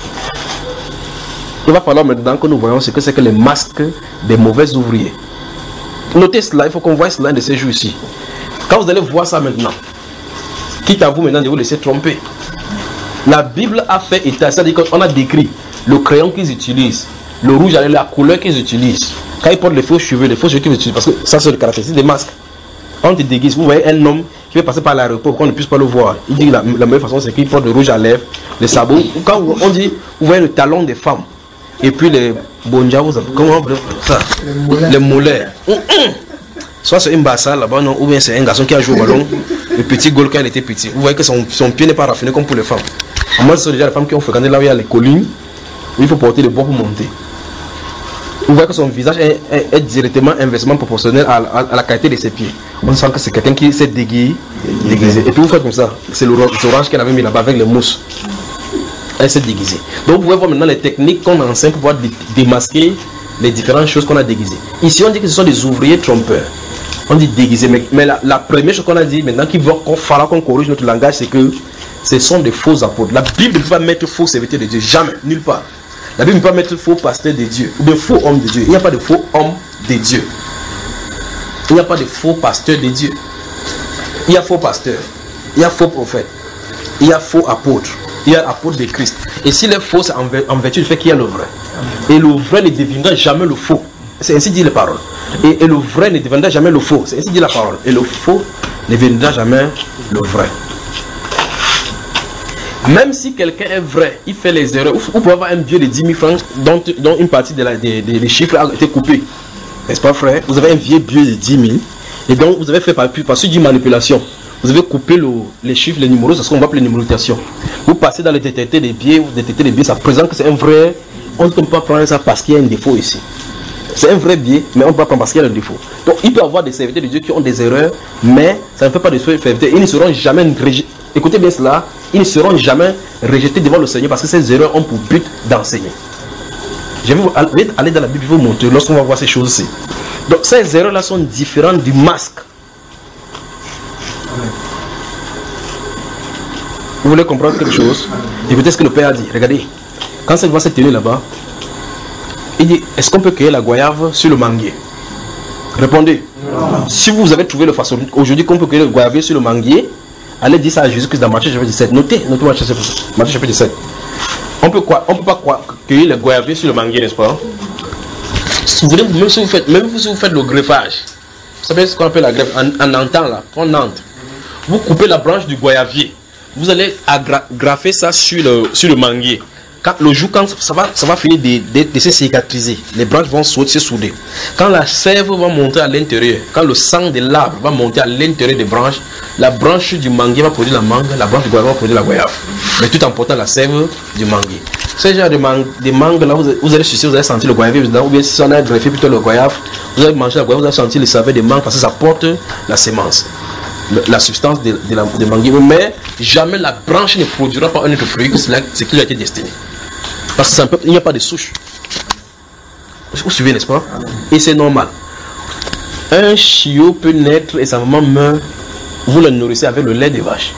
B: Il va falloir maintenant que nous voyons ce que c'est que les masques des mauvais ouvriers. Notez cela, il faut qu'on voie cela de ces jours ici. Quand vous allez voir ça maintenant, quitte à vous maintenant de vous laisser tromper. La Bible a fait état, c'est-à-dire qu'on a décrit le crayon qu'ils utilisent, le rouge, la couleur qu'ils utilisent. Quand ils portent les faux cheveux, les faux cheveux qu'ils utilisent, parce que ça c'est le caractéristique des masques. Quand tu te déguises, vous voyez un homme qui va passer par l'aéroport, qu'on ne puisse pas le voir. Il dit que la, la meilleure façon c'est qu'il porte le rouge à lèvres, les sabots. Quand on dit, vous voyez le talon des femmes, et puis les bonjas, comment on appelle ça? Les mollets. Soit c'est une bassa là-bas, non, ou bien c'est un garçon qui a joué au ballon, le petit goal quand il était petit. Vous voyez que son, son pied n'est pas raffiné comme pour les femmes. Moi, ce sont déjà les femmes qui ont fréquenté là où il y a les collines, où il faut porter le bois pour monter. Vous voyez que son visage est, est, est directement inversement proportionnel à, à, à la qualité de ses pieds. On sent que c'est quelqu'un qui s'est déguisé, déguisé. Et puis vous faites comme ça. C'est l'orange qu'elle avait mis là-bas avec les mousses. Elle s'est déguisée. Donc vous pouvez voir maintenant les techniques qu'on enseigne pour pouvoir démasquer les différentes choses qu'on a déguisées. Ici on dit que ce sont des ouvriers trompeurs. On dit déguisés. Mais, mais la, la première chose qu'on a dit maintenant qu'il va falloir qu'on corrige notre langage, c'est que ce sont des faux apôtres. La Bible ne peut pas mettre faux serviteur de Dieu. Jamais. Nulle part. La Bible ne peut pas mettre faux pasteur de Dieu. Ou de faux homme de Dieu. Il n'y a pas de faux homme de Dieu. Il n'y a pas de faux pasteur de Dieu. Il y a faux pasteur. Il y a faux prophète. Il y a faux apôtre. Il y a apôtre de Christ. Et s'il est faux, c'est en, en vertu du fait qu'il y a le vrai. Et le vrai ne deviendra jamais le faux. C'est ainsi dit la parole. Et, et le vrai ne deviendra jamais le faux. C'est ainsi dit la parole. Et le faux ne deviendra jamais le vrai. Même si quelqu'un est vrai, il fait les erreurs. Vous pouvez avoir un billet de dix mille francs dont, dont une partie des de, de, de chiffres a été coupée. N'est-ce pas, frère? Vous avez un vieux billet de dix mille. Et donc, vous avez fait par, par suite d'une manipulation. Vous avez coupé le, les chiffres, les numéros, c'est ce qu'on va appeler numérotation. Vous passez dans le détecteur des billets, vous détectez les billets, ça présente que c'est un vrai. On ne peut pas prendre ça parce qu'il y a un défaut ici. C'est un vrai billet, mais on ne peut pas prendre parce qu'il y a un défaut. Donc, il peut y avoir des serviteurs de Dieu qui ont des erreurs, mais ça ne fait pas de serviteurs. Ils ne seront jamais rejetés. Écoutez bien cela, ils ne seront jamais rejetés devant le Seigneur parce que ces erreurs ont pour but d'enseigner. Je vais aller dans la Bible, je vais vous montrer lorsqu'on va voir ces choses-ci. Donc, ces erreurs-là sont différentes du masque. Vous voulez comprendre quelque chose? Écoutez ce que le Père a dit. Regardez, quand cette voix s'est tenue là-bas, il dit, est-ce qu'on peut cueillir la goyave sur le manguier? Répondez. Non. Si vous avez trouvé le façon aujourd'hui qu'on peut cueillir le goyavier sur le manguier, allez dire ça à Jésus-Christ dans Matthieu chapitre dix-sept. Notez, notez Matthieu chapitre dix-sept. On peut quoi? On peut pas quoi, cueillir le goyavier sur le manguier, n'est-ce pas? Si vous voulez, même si vous faites, même si vous faites le greffage, vous savez ce qu'on appelle la greffe en, en Nantan là, en Nantes. Vous coupez la branche du goyavier. Vous allez agrafer ça sur le, sur le manguier. Quand, le jour, quand ça va, ça va finir de, de, de se cicatriser, les branches vont se souder. Quand la sève va monter à l'intérieur, quand le sang de l'arbre va monter à l'intérieur des branches, la branche du manguier va produire la mangue, la branche du goyave va produire la goyave. Mais tout en portant la sève du manguier. Ce genre de mangue, de mangue là, vous, vous allez sucer, vous allez sentir le goyave dedans, ou bien si on a greffé plutôt le goyave, vous allez manger la goyave, vous allez sentir le saveur des mangues parce que ça porte la sémence. La substance de, de la de manguier, mais jamais la branche ne produira pas un autre fruit que ce qui lui a été destiné. Parce qu'il n'y a pas de souche. Vous suivez, n'est-ce pas? Et c'est normal. Un chiot peut naître et sa maman meurt. Vous le nourrissez avec le lait des vaches.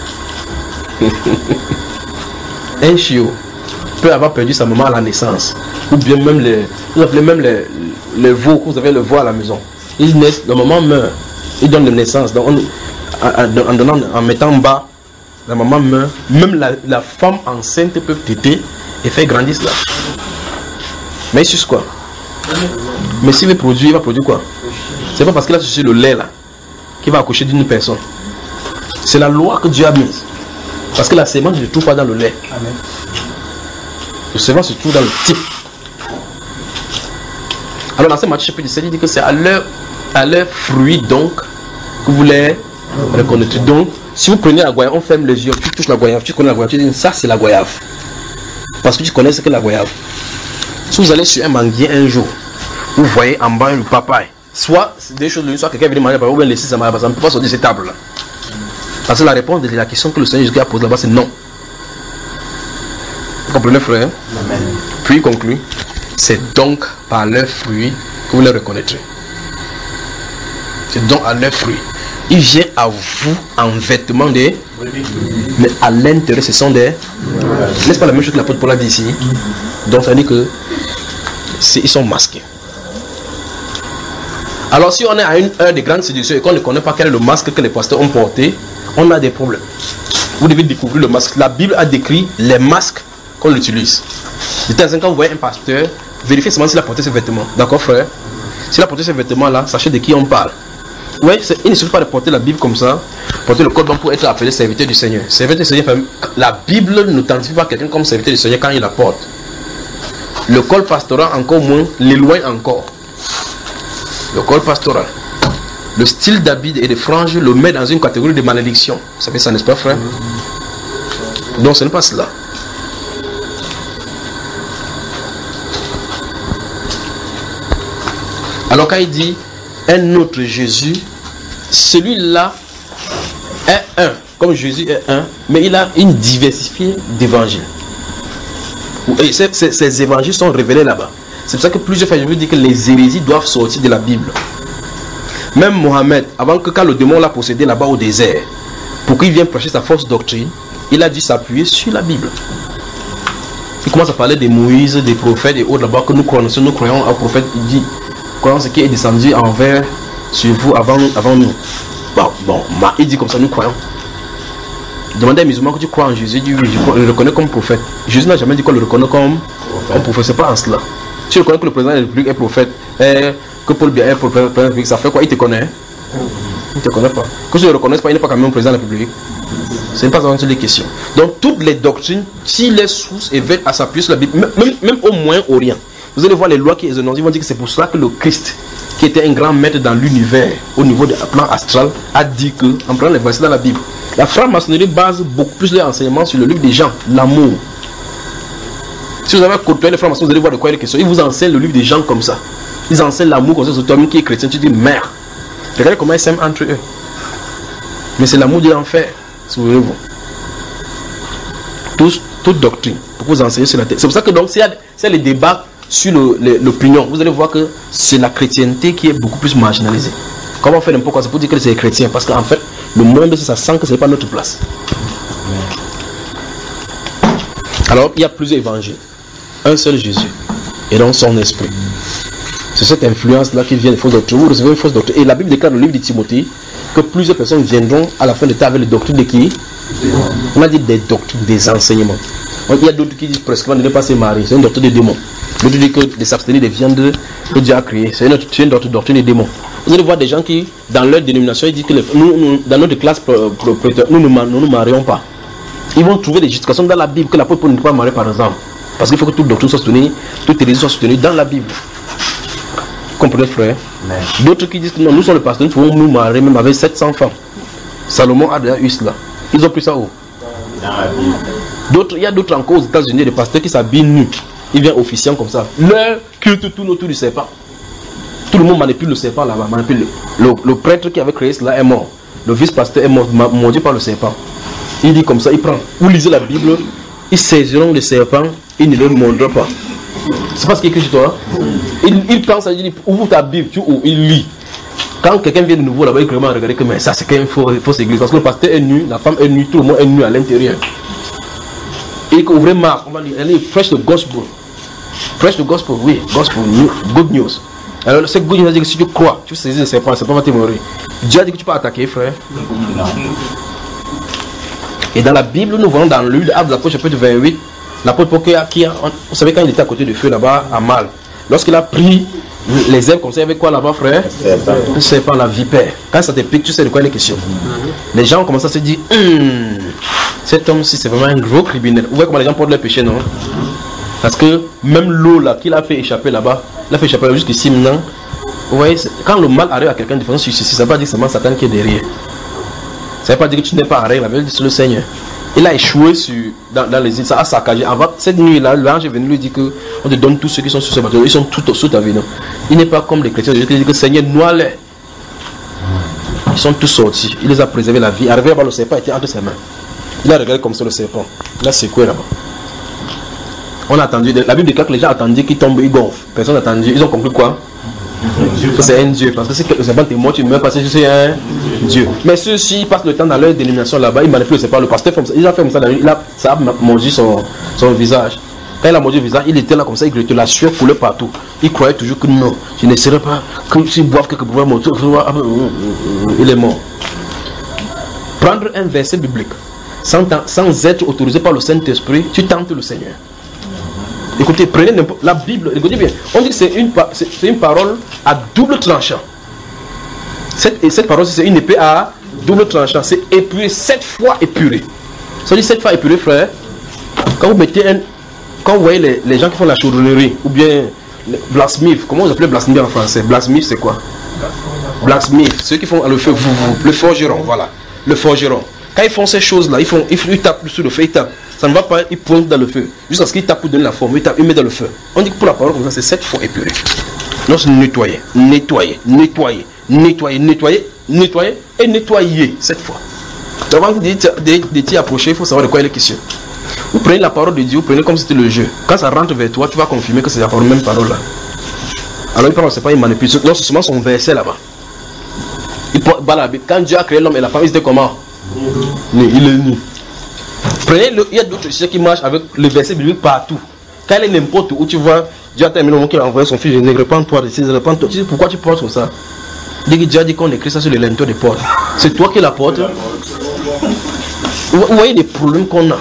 B: Un chiot peut avoir perdu sa maman à la naissance. Ou bien même les, vous appelez même les, les veaux, que vous avez le veau à la maison. Ils naissent, la maman meurt. Il donne de naissance. Donc on, en, donnant, en mettant bas, la maman meurt. Même la, la femme enceinte peut téter et faire grandir cela. Mais il suce quoi? Mais s'il veut produire, il va produire quoi? C'est pas parce qu'il a sucé le lait là qu'il va accoucher d'une personne. C'est la loi que Dieu a mise. Parce que la sémence ne se trouve pas dans le lait.
A: Amen.
B: Le sémence se trouve dans le type. Alors dans ce Matthieu chapitre dix-sept, il dit que c'est à leur, à leur fruit donc que vous les reconnaîtrez. Donc, si vous prenez la goyave, on ferme les yeux, tu touches la goyave, tu connais la goyave, tu dis ça c'est la goyave. Parce que tu connais ce que la goyave. Si vous allez sur un manguier un jour, vous voyez en bas le papaye. Soit des choses, soit quelqu'un vient manger, ou bien laisser sa main, parce qu'on ne peut pas sortir de cette table-là. Parce que la réponse de la question que le Seigneur Jésus a posée là-bas, c'est non. Vous comprenez, frère?
D: Amen.
B: Puis il conclut, c'est donc par leurs fruits que vous les reconnaîtrez. C'est donc à leurs fruits. Il vient à vous en vêtements des... Mais à l'intérieur, ce sont des... N'est-ce pas la même chose que l'apôtre Paul a dit ici? Donc ça dit que ils sont masqués. Alors si on est à une heure de grande séduction et qu'on ne connaît pas quel est le masque que les pasteurs ont porté, on a des problèmes. Vous devez découvrir le masque. La Bible a décrit les masques qu'on utilise. De temps en temps, quand vous voyez un pasteur, vérifiez seulement s'il a porté ses vêtements. D'accord, frère? S'il a porté ces vêtements-là, sachez de qui on parle. Oui, il ne suffit pas de porter la Bible comme ça, porter le cordon pour être appelé serviteur du Seigneur. Serviteur du Seigneur, la Bible ne t'identifie pas quelqu'un comme serviteur du Seigneur quand il la porte. Le col pastoral, encore moins, l'éloigne encore. Le col pastoral. Le style d'habit et de franges le met dans une catégorie de malédiction. Vous savez ça, n'est-ce pas, frère? Donc, ce n'est pas cela. Alors, quand il dit un autre Jésus, celui-là est un, comme Jésus est un, mais il a une diversité d'évangiles. Et ces, ces, ces évangiles sont révélés là-bas. C'est pour ça que plusieurs fois je vous dis que les hérésies doivent sortir de la Bible. Même Mohammed, avant que quand le démon l'a possédé là-bas au désert, pour qu'il vienne prêcher sa fausse doctrine, il a dû s'appuyer sur la Bible. Il commence à parler de Moïse, des prophètes et autres là-bas que nous croyons, nous croyons au prophète, il dit, croyons ce qui est descendu envers sur vous avant, avant nous. Bon, bon, bah, il dit comme ça, nous croyons. Demandez à un musulman que tu crois en Jésus, il dit oui, je le reconnais comme prophète. Jésus n'a jamais dit qu'on le reconnaît comme un prophète, c'est pas en cela. Si tu reconnais que le président de la République est prophète, et que Paul Biya est prophète, ça fait quoi? Il te connaît? Il ne te connaît pas. Que tu ne le reconnaisses pas, il n'est pas quand même président de la République. Ce n'est pas une seule question. Donc toutes les doctrines, si les sources et veulent à s'appuyer sur la Bible, même, même au Moyen-Orient, vous allez voir les lois qui les énoncent, ils vont dire que c'est pour cela que le Christ, qui était un grand maître dans l'univers, au niveau du plan astral, a dit que, en prenant les versets dans la Bible, la franc-maçonnerie base beaucoup plus leur enseignement sur le livre des gens, l'amour. Si vous avez côtoyé les francs-maçons, vous allez voir de quoi il est question. Ils vous enseignent le livre des gens comme ça. Ils enseignent l'amour comme ça. C'est toi-même qui est chrétien, tu dis merde. Regardez comment ils s'aiment entre eux. Mais c'est l'amour de l'enfer, souvenez-vous. Tous, toute doctrine, pour vous enseigner sur la tête. C'est pour ça que donc, s'il y a, s'il y a les débats sur l'opinion, vous allez voir que c'est la chrétienté qui est beaucoup plus marginalisée. Comment on fait n'importe quoi, c'est pour dire que c'est chrétien, parce qu'en fait, le monde, ça sent que ce n'est pas notre place. Alors, il y a plusieurs évangiles. Un seul Jésus. Et donc son esprit. C'est cette influence-là qui vient des fausses doctrines. Vous recevez une fausse doctrine. Et la Bible déclare dans le livre de Timothée que plusieurs personnes viendront à la fin de temps avec les doctrines de qui? On a dit des doctrines, des enseignements. Il y a d'autres qui disent presque de ne pas se marier. C'est une doctrine des démons. D'autres disent que de s'abstenir des viandes que Dieu a créées. C'est une autre doctrine des démons. Vous allez voir des gens qui, dans leur dénomination, ils disent que les, nous, nous, dans notre classe propriétaire, nous ne nous, nous, nous marions pas. Ils vont trouver des justifications dans la Bible que l'apôtre Paul ne peut pas marier, par exemple. Parce qu'il faut que toute doctrine soit soutenue, toute hérésie soit soutenue dans la Bible. Comprenez, frère? D'autres qui disent que non, nous sommes les pasteurs, nous pouvons nous marier même avec sept cents femmes. Salomon a déjà eu cela. Ils ont pris ça où? Dans la Bible. D'autres, il y a d'autres encore aux États-Unis, des pasteurs qui s'habillent nus. Ils viennent officiant comme ça. Leur culte tourne autour du serpent. Tout le monde manipule le serpent là-bas. Manipule le, le, le prêtre qui avait créé cela est mort. Le vice-pasteur est mort, mordu par le serpent. Il dit comme ça, il prend. Vous lisez la Bible, ils saisiront le serpent, ils ne le montreront pas. C'est pas ce qui est écrit chez toi. Il, il prend ça, il dit, ouvre ta Bible, tu ouvres, il lit. Quand quelqu'un vient de nouveau là-bas, il commence à regarder que mais ça c'est quand même une fausse église. Parce que le pasteur est nu, la femme est nue, tout le monde est nu à l'intérieur. Et qu'ouvrez marque, on va dire, allez, prêche le gospel. Prêche le gospel, oui, gospel, good news. Alors c'est good news, dire que si tu crois, tu saisis le serpent, le serpent va te mourir. Dieu a dit que tu peux attaquer, frère. Et dans la Bible, nous voyons dans le livre d'Actes de l'Apôtre chapitre vingt-huit, l'apôtre Paul qui a, vous savez quand il était à côté du feu là-bas à Mal, lorsqu'il a pris Les herbes comme ça, avec quoi là-bas, frère? C'est pas la vipère. Quand ça te pique, tu sais de quoi il est question. Les gens commencent à se dire, hum, cet homme-ci, c'est vraiment un gros criminel. Vous voyez comment les gens portent leur péché, non? Parce que même l'eau là qu'il a fait échapper là-bas, il a fait échapper jusqu'ici maintenant. Vous voyez, quand le mal arrive à quelqu'un de façon suicide, ça ne veut pas dire que c'est seulement Satan qui est derrière. Ça ne veut pas dire que tu n'es pas en règle avec le Seigneur. Il a échoué sur, dans, dans les îles, ça a saccagé. Avant cette nuit-là, l'ange est venu lui dire que on te donne tous ceux qui sont sur ce bateau, ils sont tous sous ta vie. Non? Il n'est pas comme les chrétiens qui disent que Seigneur, noie-les. Ils sont tous sortis. Il les a préservé la vie. Arrivé là-bas, le serpent était entre ses mains. Il a regardé comme ça le serpent. Il a secoué là-bas. On a attendu. La Bible déclare que les gens attendaient qu'il tombe, il gonfle. Personne n'a attendu. Ils ont compris quoi? Que c'est un Dieu. Parce que si le serpent est mort, tu meurs parce que c'est un Dieu. Mais ceux-ci passent le temps dans leur dénomination là-bas, ils manipulent le serpent. Le pasteur fait ça. Il a fait comme ça. Il a, ça a mordu son, son visage. Quand il a mordu le visage, il était là comme ça, il grêtait, la sueur coulait partout. Il croyait toujours que non, je ne serais pas, que s'il boive quelques pouvoirs, il est mort. Prendre un verset biblique sans, sans être autorisé par le Saint-Esprit, tu tentes le Seigneur. Écoutez, prenez la Bible, écoutez bien, on dit que c'est une, c'est une parole à double tranchant. Cette, et cette parole, c'est une épée à double tranchant. C'est épuré, sept fois épuré. Ça dit sept fois épuré, frère. Quand vous mettez un, quand vous voyez les, les gens qui font la chaudronnerie, ou bien blacksmith, comment vous appelez blacksmith en français? Blacksmith, c'est quoi? Blacksmith, ceux qui font le feu, vous, vous, le forgeron, voilà. Le forgeron. Quand ils font ces choses-là, ils, font, ils, ils tapent sur le feu, ils tapent. Ça ne va pas, ils pointent dans le feu. Jusqu'à ce qu'ils tapent pour donner la forme, ils tapent, ils mettent dans le feu. On dit que pour la parole comme ça, c'est sept fois épuré. Non, c'est nettoyer, nettoyer, nettoyer, nettoyer, nettoyer, nettoyer et nettoyer cette fois. Donc, avant de t'y approcher, il faut savoir de quoi il est question. Vous prenez la parole de Dieu, vous prenez comme si c'était le jeu. Quand ça rentre vers toi, tu vas confirmer que c'est la parole, même parole là. Alors il parle, c'est pas une manipulation. Non, c'est seulement son verset là-bas. Il porte bah, la Bible. Quand Dieu a créé l'homme et la femme, ils étaient comment? Nu. Il est nu. Prenez le, il y a d'autres choses qui marchent avec le verset biblique partout. Quand il est n'importe où, tu vois, Dieu a terminé le moment qu'il a envoyé son fils, je ne répands toi, je ne répands toi. Tu sais pourquoi tu portes comme ça? Dieu a dit qu'on écrit ça sur les linteaux des portes. C'est toi qui la portes. Vous voyez les problèmes qu'on a.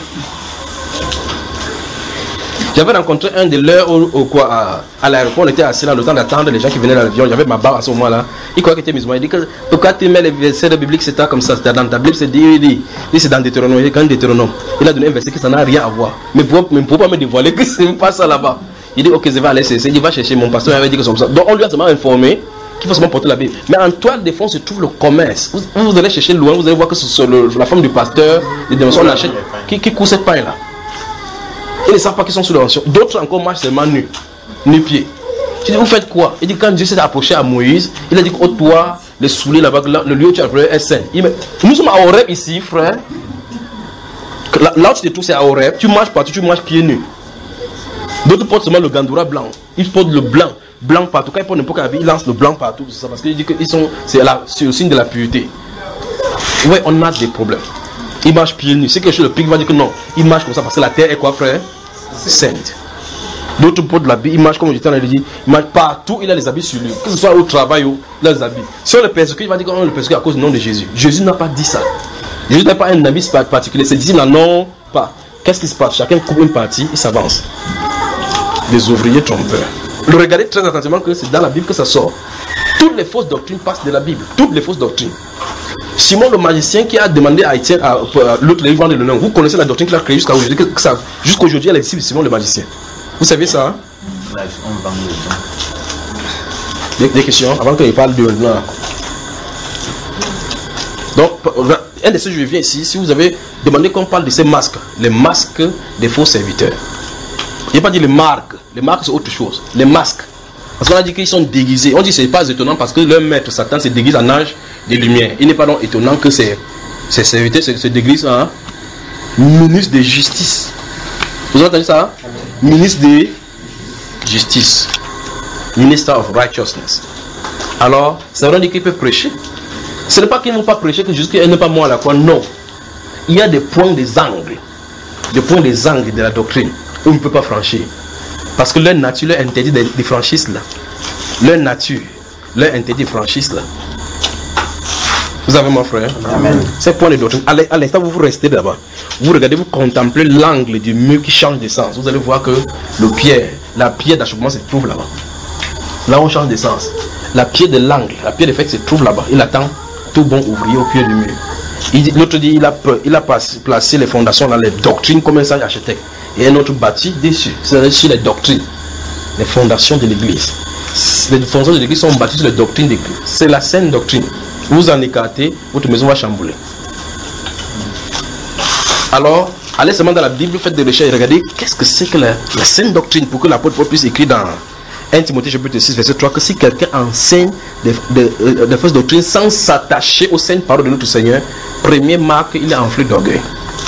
B: J'avais rencontré un de leurs au, au, quoi, à, à l'aéroport, on était assis là, le temps d'attendre les gens qui venaient dans l'avion. J'avais ma barre à ce moment-là. Il croyait qu'il était musulman. Il dit que pourquoi tu mets les versets de Bible, c'est comme ça, c'est dans ta Bible, c'est dit, il dit, c'est dans Deutéronome. Il dit, quand Deutéronome, il a donné un verset qui ça n'a rien à voir. Mais pour ne pas me dévoiler que c'est pas ça là-bas. Il dit, ok, je vais aller cesser. Il va chercher mon pasteur, il avait dit que c'est comme ça. Donc on lui a seulement informé qu'il faut seulement porter la Bible. Mais en toile de fond se trouve le commerce. Vous, vous allez chercher loin, vous allez voir que c'est le, la femme du pasteur, les démonstrations, on achète, qui, qui court cette paille là. Ils ne savent pas qu'ils sont sous la mention. D'autres encore marchent seulement nus, nus pieds. Tu dis, vous faites quoi? Il dit, quand Dieu s'est approché à Moïse, il a dit, oh toi, les souliers là-bas, le lieu où tu as appelé est saint. Nous sommes à Horeb ici, frère. Là, là où tu te trouves, c'est à Horeb. Tu marches partout, tu marches pieds nus. D'autres portent seulement le gandoura blanc. Ils portent le blanc, blanc partout. Quand ils portent n'importe quel habit, ils lancent le blanc partout. Ça, parce qu'ils disent que c'est le signe de la pureté. Oui, on a des problèmes. Il marche pieds nus. C'est quelque chose, le pic va dire que non. Il marche comme ça parce que la terre est quoi, frère? Sainte. D'autres portent l'habit, il marche comme j'étais en train de dire, il marche partout, il a les habits sur lui. Que ce soit au travail ou il a les habits. Si on le persécute, il va dire qu'on le persécute à cause du nom de Jésus. Jésus n'a pas dit ça. Jésus n'a pas un habit particulier. Ses disciples n'en ont pas. Qu'est-ce qui se passe? Chacun coupe une partie, il s'avance. Des ouvriers trompeurs. Le regardez très attentivement que c'est dans la Bible que ça sort. Toutes les fausses doctrines passent de la Bible. Toutes les fausses doctrines. Simon le magicien qui a demandé à Étienne, à, à, à l'autre le vendre le nom. Vous connaissez la doctrine qu'il a créée jusqu'à aujourd'hui. Jusqu'à aujourd'hui, elle est disciple de Simon le magicien. Vous savez ça, hein? Des, des questions avant qu'il parle de là. Donc, un de ceux je viens ici, si vous avez demandé qu'on parle de ces masques, les masques des faux serviteurs. Il n'y a pas dit les marques. Les marques c'est autre chose. Les masques. Parce qu'on a dit qu'ils sont déguisés. On dit que ce n'est pas étonnant parce que leur maître Satan se déguise en ange de lumière. Il n'est pas donc étonnant que ces, ces serviteurs se, se déguisent en hein? ministre de justice. Vous avez entendu ça? Hein? Ministre de justice. Minister of righteousness. Alors, ça veut dire qu'il peut prêcher. Ce n'est pas qu'ils ne vont pas prêcher que juste qu'il n'est pas moi à la croix. Non. Il y a des points des angles. Des points des angles de la doctrine où on ne peut pas franchir. Parce que leur nature leur interdit de, de franchir là. Leur nature leur interdit de franchir là. Vous avez mon frère? Amen. C'est point de doctrine. À l'instant où vous restez là-bas, vous regardez, vous contemplez l'angle du mur qui change de sens. Vous allez voir que le pierre, la pierre d'achoppement se trouve là-bas. Là, on change de sens. La pierre de l'angle, la pierre de fait se trouve là-bas. Il attend tout bon ouvrier au pied du mur. L'autre dit il a, il a placé les fondations dans les doctrines comme un sage architecte. Et un autre bâti dessus. C'est sur les doctrines, les fondations de l'église. Les fondations de l'église sont bâties sur les doctrines de Christ. C'est la saine doctrine. Vous en écartez, votre maison va chambouler. Alors, allez seulement dans la Bible, faites des recherches et regardez qu'est-ce que c'est que la, la saine doctrine pour que l'apôtre Paul puisse écrire dans un Timothée chapitre six, verset trois, que si quelqu'un enseigne des, des, des, des fausses doctrines sans s'attacher aux saintes paroles de notre Seigneur, premier marque, il est enflé d'orgueil.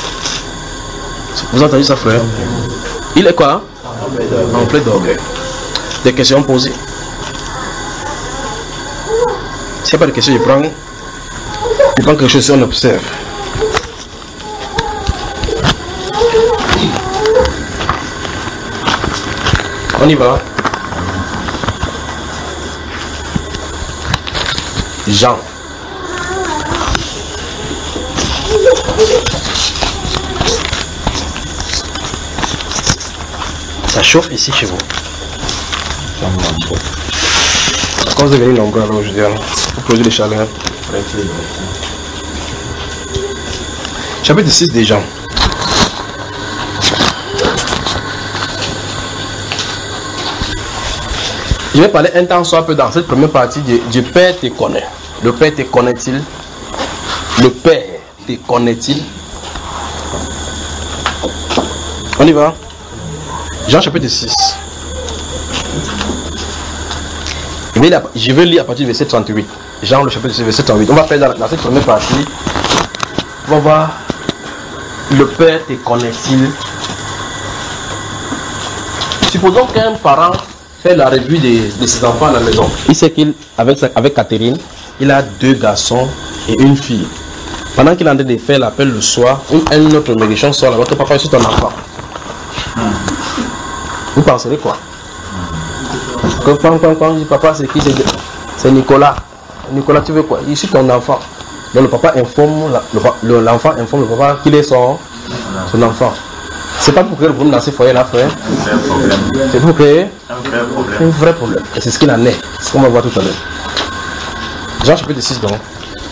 B: Vous entendez ça, frère? Il est quoi? Enflé d'orgueil. Des questions posées. S'il n'y a pas de questions, je prends, je prends quelque chose et on observe. On y va. Jean. Ça chauffe ici chez vous. Quand vous avez une longueur alors je dis, vous posez les chaleurs. Chapitre six des Jean. Je vais parler un temps soit peu dans cette première partie du, du Père te connaît. Le Père te connaît-il? Le Père te connaît-il? On y va. Jean chapitre six. Je vais lire à partir du verset trente-huit. Jean le chapitre six, verset trente-huit. On va faire dans, dans cette première partie. On va voir. Le Père te connaît-il? Supposons qu'un parent fait la revue de, de ses enfants à la maison. Il sait qu'il, avec, avec Catherine, il a deux garçons et une fille. Pendant qu'il est en train de faire l'appel le soir, un autre méchant sort là-bas, que papa, c'est ton enfant. Vous penserez quoi? Quand, quand, quand, quand dit papa, c'est qui? C'est Nicolas. Nicolas, tu veux quoi? Je suis ton enfant. Donc le papa informe, l'enfant informe le papa qu'il est son, son enfant. C'est pas pour créer le problème dans ces foyers-là, frère. C'est pour créer un vrai problème. Et c'est ce qu'il en est. C'est ce qu'on va voir tout à l'heure. Jean chapitre six, donc.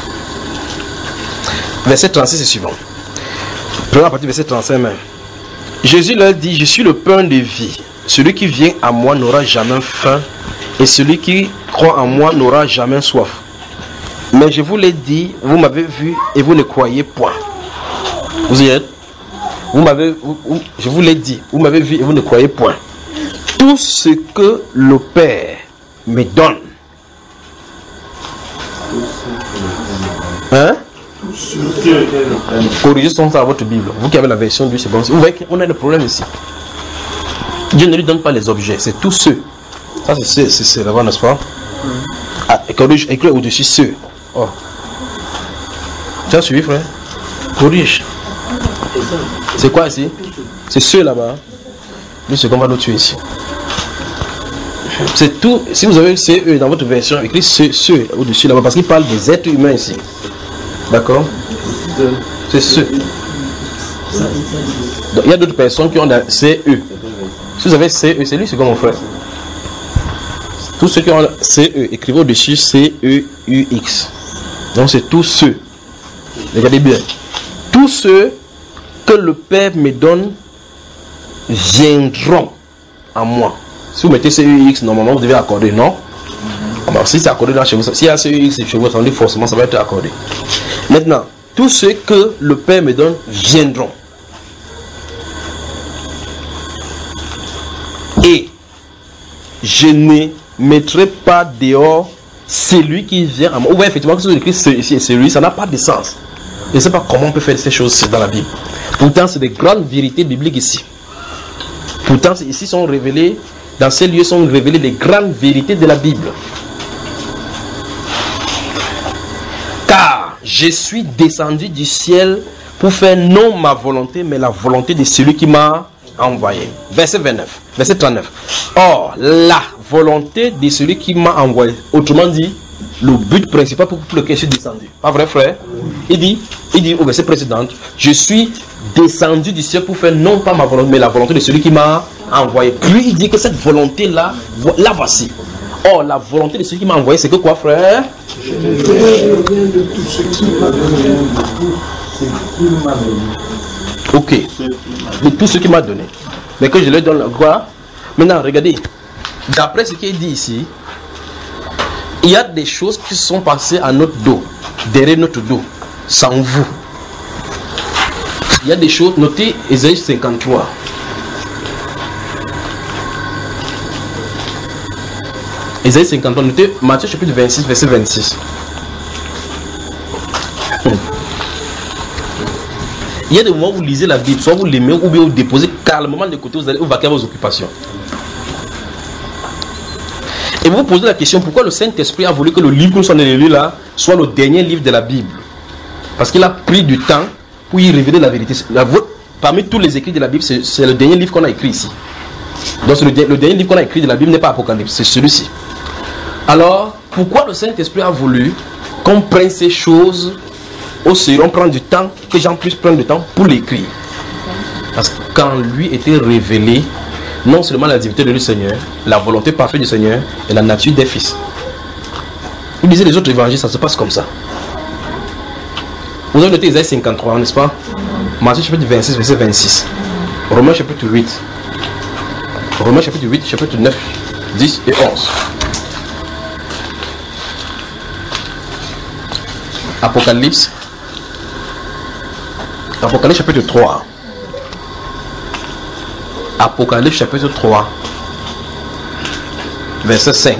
B: Verset trente-six et suivant. Prenons à partir du verset trente-cinq même. Jésus leur dit, je suis le pain de vie. Celui qui vient à moi n'aura jamais faim. Et celui qui croit en moi n'aura jamais soif. Mais je vous l'ai dit, vous m'avez vu et vous ne croyez point. Vous y êtes? Vous m'avez, je vous l'ai dit, vous m'avez vu et vous ne croyez point. Tout ce que le Père me donne. Hein? Corrigez son ça à votre Bible. Vous qui avez la version du second. Vous voyez qu'on a le problème ici. Dieu ne lui donne pas les objets, c'est tous ceux. Ça c'est c'est là-bas, n'est-ce pas? Ah, corrige, écris au-dessus ceux. Oh. Tu as suivi, frère? Corrige. C'est quoi ici? C'est ceux là-bas. Lui, c'est qu'on va nous tuer ici. C'est tout. Si vous avez C E dans votre version, écrit ceux, ceux au-dessus là-bas, parce qu'il parle des êtres humains ici. D'accord? C'est ceux. Donc, il y a d'autres personnes qui ont C E. Si vous avez C E, c'est lui, c'est comme mon frère. Tous ceux qui ont C E, écrivez au-dessus C E U X. Donc c'est tous ceux. Regardez bien. Tous ceux que le Père me donne viendront à moi. Si vous mettez C E U X, normalement vous devez accorder, non? Alors, si c'est accordé dans chez vous, s'il y a C E U X chez vous, attendez, forcément ça va être accordé. Maintenant, tous ceux que le Père me donne viendront. Et je ne mettrai pas dehors celui qui vient à moi. Vous voyez effectivement que ce que écrit ici et celui, ça n'a pas de sens. Je ne sais pas comment on peut faire ces choses dans la Bible. Pourtant, c'est des grandes vérités bibliques ici. Pourtant, ici sont révélées, dans ces lieux sont révélées les grandes vérités de la Bible. Car je suis descendu du ciel pour faire non ma volonté, mais la volonté de celui qui m'a envoyé. Verset vingt-neuf, verset trente-neuf. Or, la volonté de celui qui m'a envoyé, autrement dit, le but principal pour lequel je suis descendu. Pas vrai, frère? Il dit, il dit au verset précédent, je suis descendu du ciel pour faire non pas ma volonté, mais la volonté de celui qui m'a envoyé. Puis il dit que cette volonté-là, la voici. Or, la volonté de celui qui m'a envoyé, c'est que quoi, frère?
C: Je viens de tout ce qui m'a donné.
B: Ok. De tout ce qu'il m'a donné. Mais que je leur donne quoi? Maintenant, regardez. D'après ce qui est dit ici, il y a des choses qui sont passées à notre dos, derrière notre dos, sans vous. Il y a des choses, notez Ésaïe cinquante-trois. Ésaïe cinquante-trois, notez Matthieu chapitre vingt-six, verset vingt-six. Il y a des moments où vous lisez la Bible, soit vous l'aimez ou bien vous déposez calmement de côté, vous allez vous vaquer à vos occupations. Et vous vous posez la question, pourquoi le Saint-Esprit a voulu que le livre que nous sommes allés lire là soit le dernier livre de la Bible? Parce qu'il a pris du temps pour y révéler la vérité. La, parmi tous les écrits de la Bible, c'est le dernier livre qu'on a écrit ici. Donc le, le dernier livre qu'on a écrit de la Bible n'est pas Apocalypse, c'est celui-ci. Alors, pourquoi le Saint-Esprit a voulu qu'on prenne ces choses au sérieux, on prend du temps, que les gens puissent prendre du temps pour l'écrire? Parce que quand lui était révélé, non seulement la divinité de le Seigneur, la volonté parfaite du Seigneur et la nature des fils. Vous lisez les autres évangiles, ça se passe comme ça. Vous avez noté Ésaïe cinquante-trois, n'est-ce pas? Matthieu chapitre vingt-six, verset vingt-six. Romains chapitre huit. Romains chapitre huit, chapitre neuf, dix et onze. Apocalypse. Apocalypse chapitre trois. Apocalypse chapitre trois, verset cinq.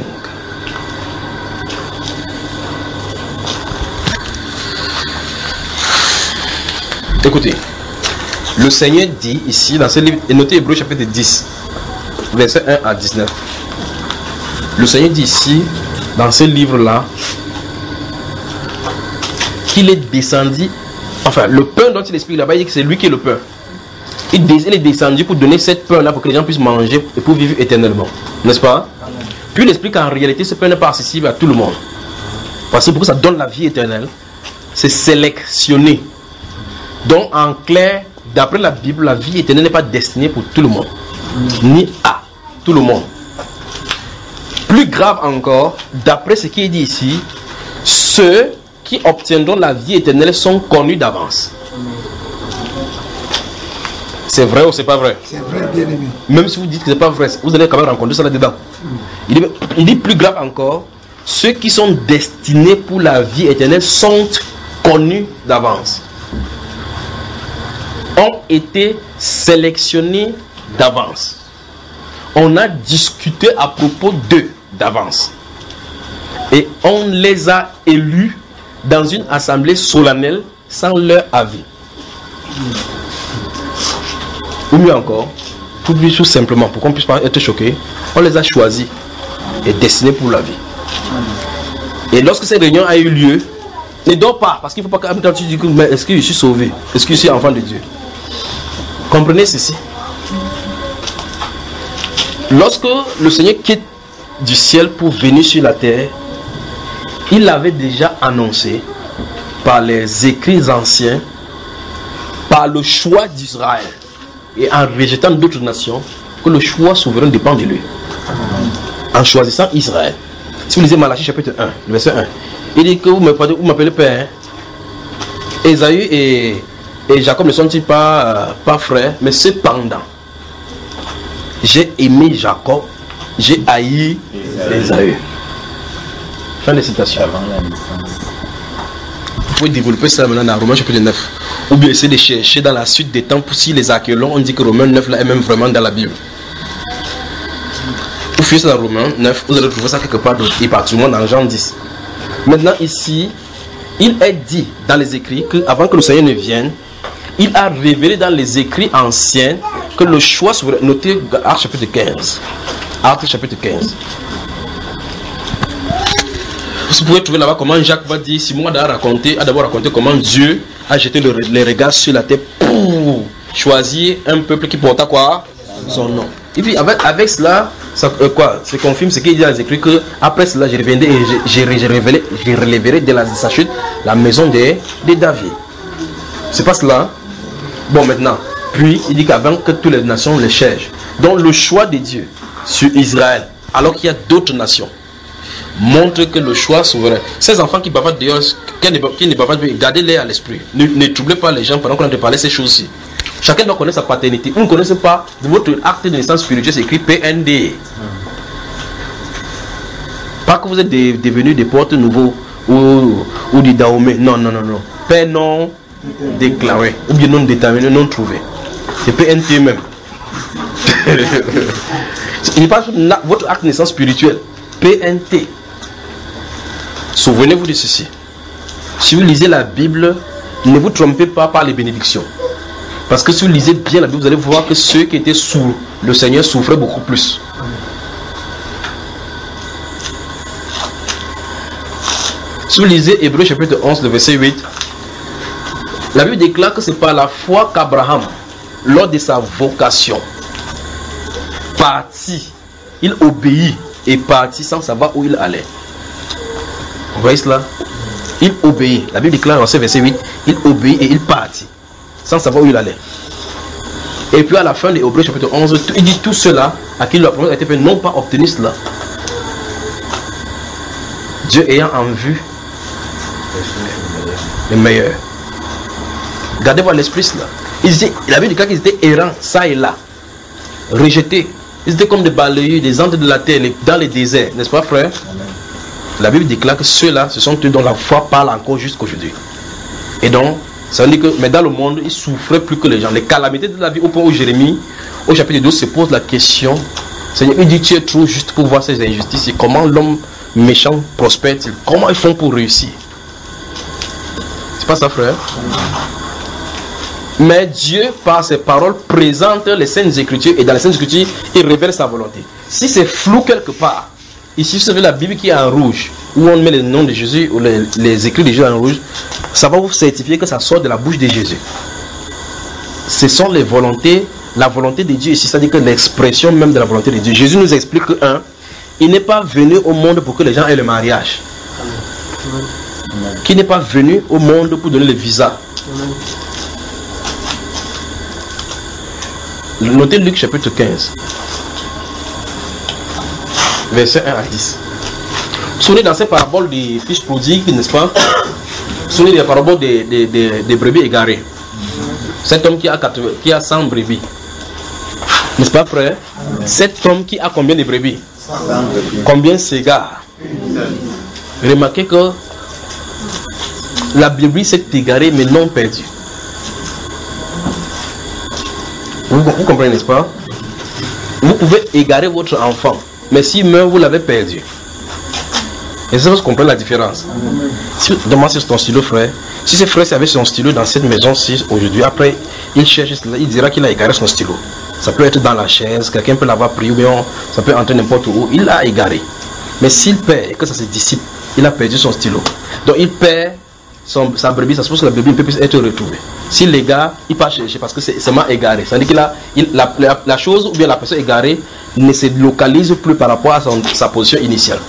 B: Écoutez, le Seigneur dit ici dans ce livre, et notez Hébreux chapitre dix, verset un à dix-neuf. Le Seigneur dit ici, dans ce livre-là, qu'il est descendu, enfin, le pain dont il explique là-bas, il dit que c'est lui qui est le pain. Il est descendu pour donner cette pain-là pour que les gens puissent manger et pour vivre éternellement. N'est-ce pas? Puis il explique qu'en réalité, ce pain n'est pas accessible à tout le monde. Parce que pour que ça donne la vie éternelle, c'est sélectionné. Donc, en clair, d'après la Bible, la vie éternelle n'est pas destinée pour tout le monde. Ni à tout le monde. Plus grave encore, d'après ce qui est dit ici, ceux qui obtiendront la vie éternelle sont connus d'avance. C'est vrai ou c'est pas vrai?
C: C'est vrai, bien aimé.
B: Même si vous dites que c'est pas vrai, vous allez quand même rencontrer ça là-dedans. Il dit, il dit plus grave encore, ceux qui sont destinés pour la vie éternelle sont connus d'avance. Ont été sélectionnés d'avance. On a discuté à propos d'eux d'avance. Et on les a élus dans une assemblée solennelle sans leur avis. Ou mieux encore, pour dire tout simplement, pour qu'on puisse pas être choqué, on les a choisis et destinés pour la vie. Et lorsque cette réunion a eu lieu, ne dors pas, parce qu'il ne faut pas quand tu dis que mais est-ce que je suis sauvé? Est-ce que je suis enfant de Dieu? Comprenez ceci. Lorsque le Seigneur quitte du ciel pour venir sur la terre, il avait déjà annoncé par les écrits anciens, par le choix d'Israël, et en rejetant d'autres nations, que le choix souverain dépend de lui. En choisissant Israël. Si vous lisez Malachie chapitre un, verset un, il dit que vous m'appelez Père. Ésaü et, et Jacob ne sont-ils pas, euh, pas frères, mais cependant, j'ai aimé Jacob, j'ai haï Ésaü. Fin de citation. Vous pouvez développer ça maintenant dans Romains chapitre neuf. Ou bien essayer de chercher dans la suite des temps pour si les archéologues ont dit que Romains neuf là est même vraiment dans la Bible. Vous faites ça dans Romains neuf, vous allez trouver ça quelque part d'autre, et particulièrement dans Jean dix. Maintenant ici, il est dit dans les écrits qu'avant que le Seigneur ne vienne, il a révélé dans les écrits anciens que le choix souverain, notez Actes chapitre quinze. Actes chapitre quinze. Vous pouvez trouver là-bas comment Jacques va dire, Simon a d'abord raconté, a d'abord raconté comment Dieu a jeté le, les regards sur la terre pour choisir un peuple qui porta quoi? Son nom. Et puis avec, avec cela, ça euh, quoi, ça confirme ce qu'il dit dans les écrits que après cela, je reviendrai et je, je, je, révélé, je relèverai de, la, de sa chute la maison de, de David. C'est pas cela. Bon maintenant, puis il dit qu'avant que toutes les nations le cherchent. Donc le choix de Dieu sur Israël, alors qu'il y a d'autres nations montre que le choix souverain. Ces enfants qui bavardent dehors, qui ne bavardent pas, gardez-les à l'esprit. Ne, ne troublez pas les gens pendant qu'on a de parler ces choses-ci. Chacun doit connaître sa paternité. Vous ne connaissez pas, de votre acte de naissance spirituelle, c'est écrit P N D. Pas que vous êtes de, devenus des portes nouveaux ou, ou du Dahomey. Non, non, non, non. Père non déclaré ou bien non déterminé, non trouvé. C'est P N T même. Il n'est pas votre acte de naissance spirituelle. P N T. Souvenez-vous de ceci. Si vous lisez la Bible, ne vous trompez pas par les bénédictions. Parce que si vous lisez bien la Bible, vous allez voir que ceux qui étaient sous le Seigneur souffraient beaucoup plus. Si vous lisez Hébreux chapitre onze, le verset huit, la Bible déclare que c'est par la foi qu'Abraham, lors de sa vocation, partit, il obéit et partit sans savoir où il allait. Vous voyez cela? Il obéit. La Bible déclare dans ce verset huit, il obéit et il partit sans savoir où il allait. Et puis à la fin de Hébreux chapitre onze, il dit tout cela à qui la promesse a été faite n'ont pas obtenu cela. Dieu ayant en vue le meilleur. Gardez-vous à l'esprit cela. Ils étaient, la Bible déclare qu'ils étaient errants, ça et là, rejetés. Ils étaient comme des balayeurs, des ânes de la terre, dans les déserts, n'est-ce pas, frère? Amen. La Bible déclare que ceux-là, ce sont eux dont la foi parle encore jusqu'aujourd'hui. Et donc, ça veut dire que, mais dans le monde, ils souffraient plus que les gens. Les calamités de la vie, au point où Jérémie, au chapitre douze, se pose la question. Seigneur, il dit, tu es trop juste pour voir ces injustices. Et comment l'homme méchant prospère-t-il? Comment ils font pour réussir? C'est pas ça, frère? Mais Dieu, par ses paroles, présente les Saintes Écritures. Et dans les Saintes Écritures, il révèle sa volonté. Si c'est flou quelque part, ici, vous savez la Bible qui est en rouge, où on met le nom de Jésus, ou les, les écrits de Jésus en rouge, ça va vous certifier que ça sort de la bouche de Jésus. Ce sont les volontés, la volonté de Dieu ici, c'est-à-dire que l'expression même de la volonté de Dieu. Jésus nous explique que, un, il n'est pas venu au monde pour que les gens aient le mariage. Qu'il n'est pas venu au monde pour donner le visa. Notez Luc chapitre quinze. Verset un à dix. Vous vous souvenez dans ces paraboles des fils prodigues, n'est-ce pas? Vous vous souvenez des paraboles des, des, des, des brebis égarées. Cet homme qui a, quatre-vingts, qui a cent brebis. N'est-ce pas, frère? Cet homme qui a combien de brebis? Combien s'égare? Remarquez que la brebis s'est égarée mais non perdue. Vous, vous comprenez, n'est-ce pas? Vous pouvez égarer votre enfant, mais s'il meurt, vous l'avez perdu. Et ça, vous comprenez la différence. Si, demande sur ton stylo, frère. Si ce frère avait son stylo dans cette maison-ci aujourd'hui, après, il cherche cela, il dira qu'il a égaré son stylo. Ça peut être dans la chaise, quelqu'un peut l'avoir pris, ou bien ça peut entrer n'importe où. Il l'a égaré. Mais s'il perd et que ça se dissipe, il a perdu son stylo. Donc il perd son, sa brebis, ça suppose que la brebis ne peut plus être retrouvée. S'il l'égare, il part chercher parce que c'est seulement égaré. Ça veut dire qu'il a, il, la, la, la chose ou bien la personne égarée ne se localise plus par rapport à son, sa position initiale.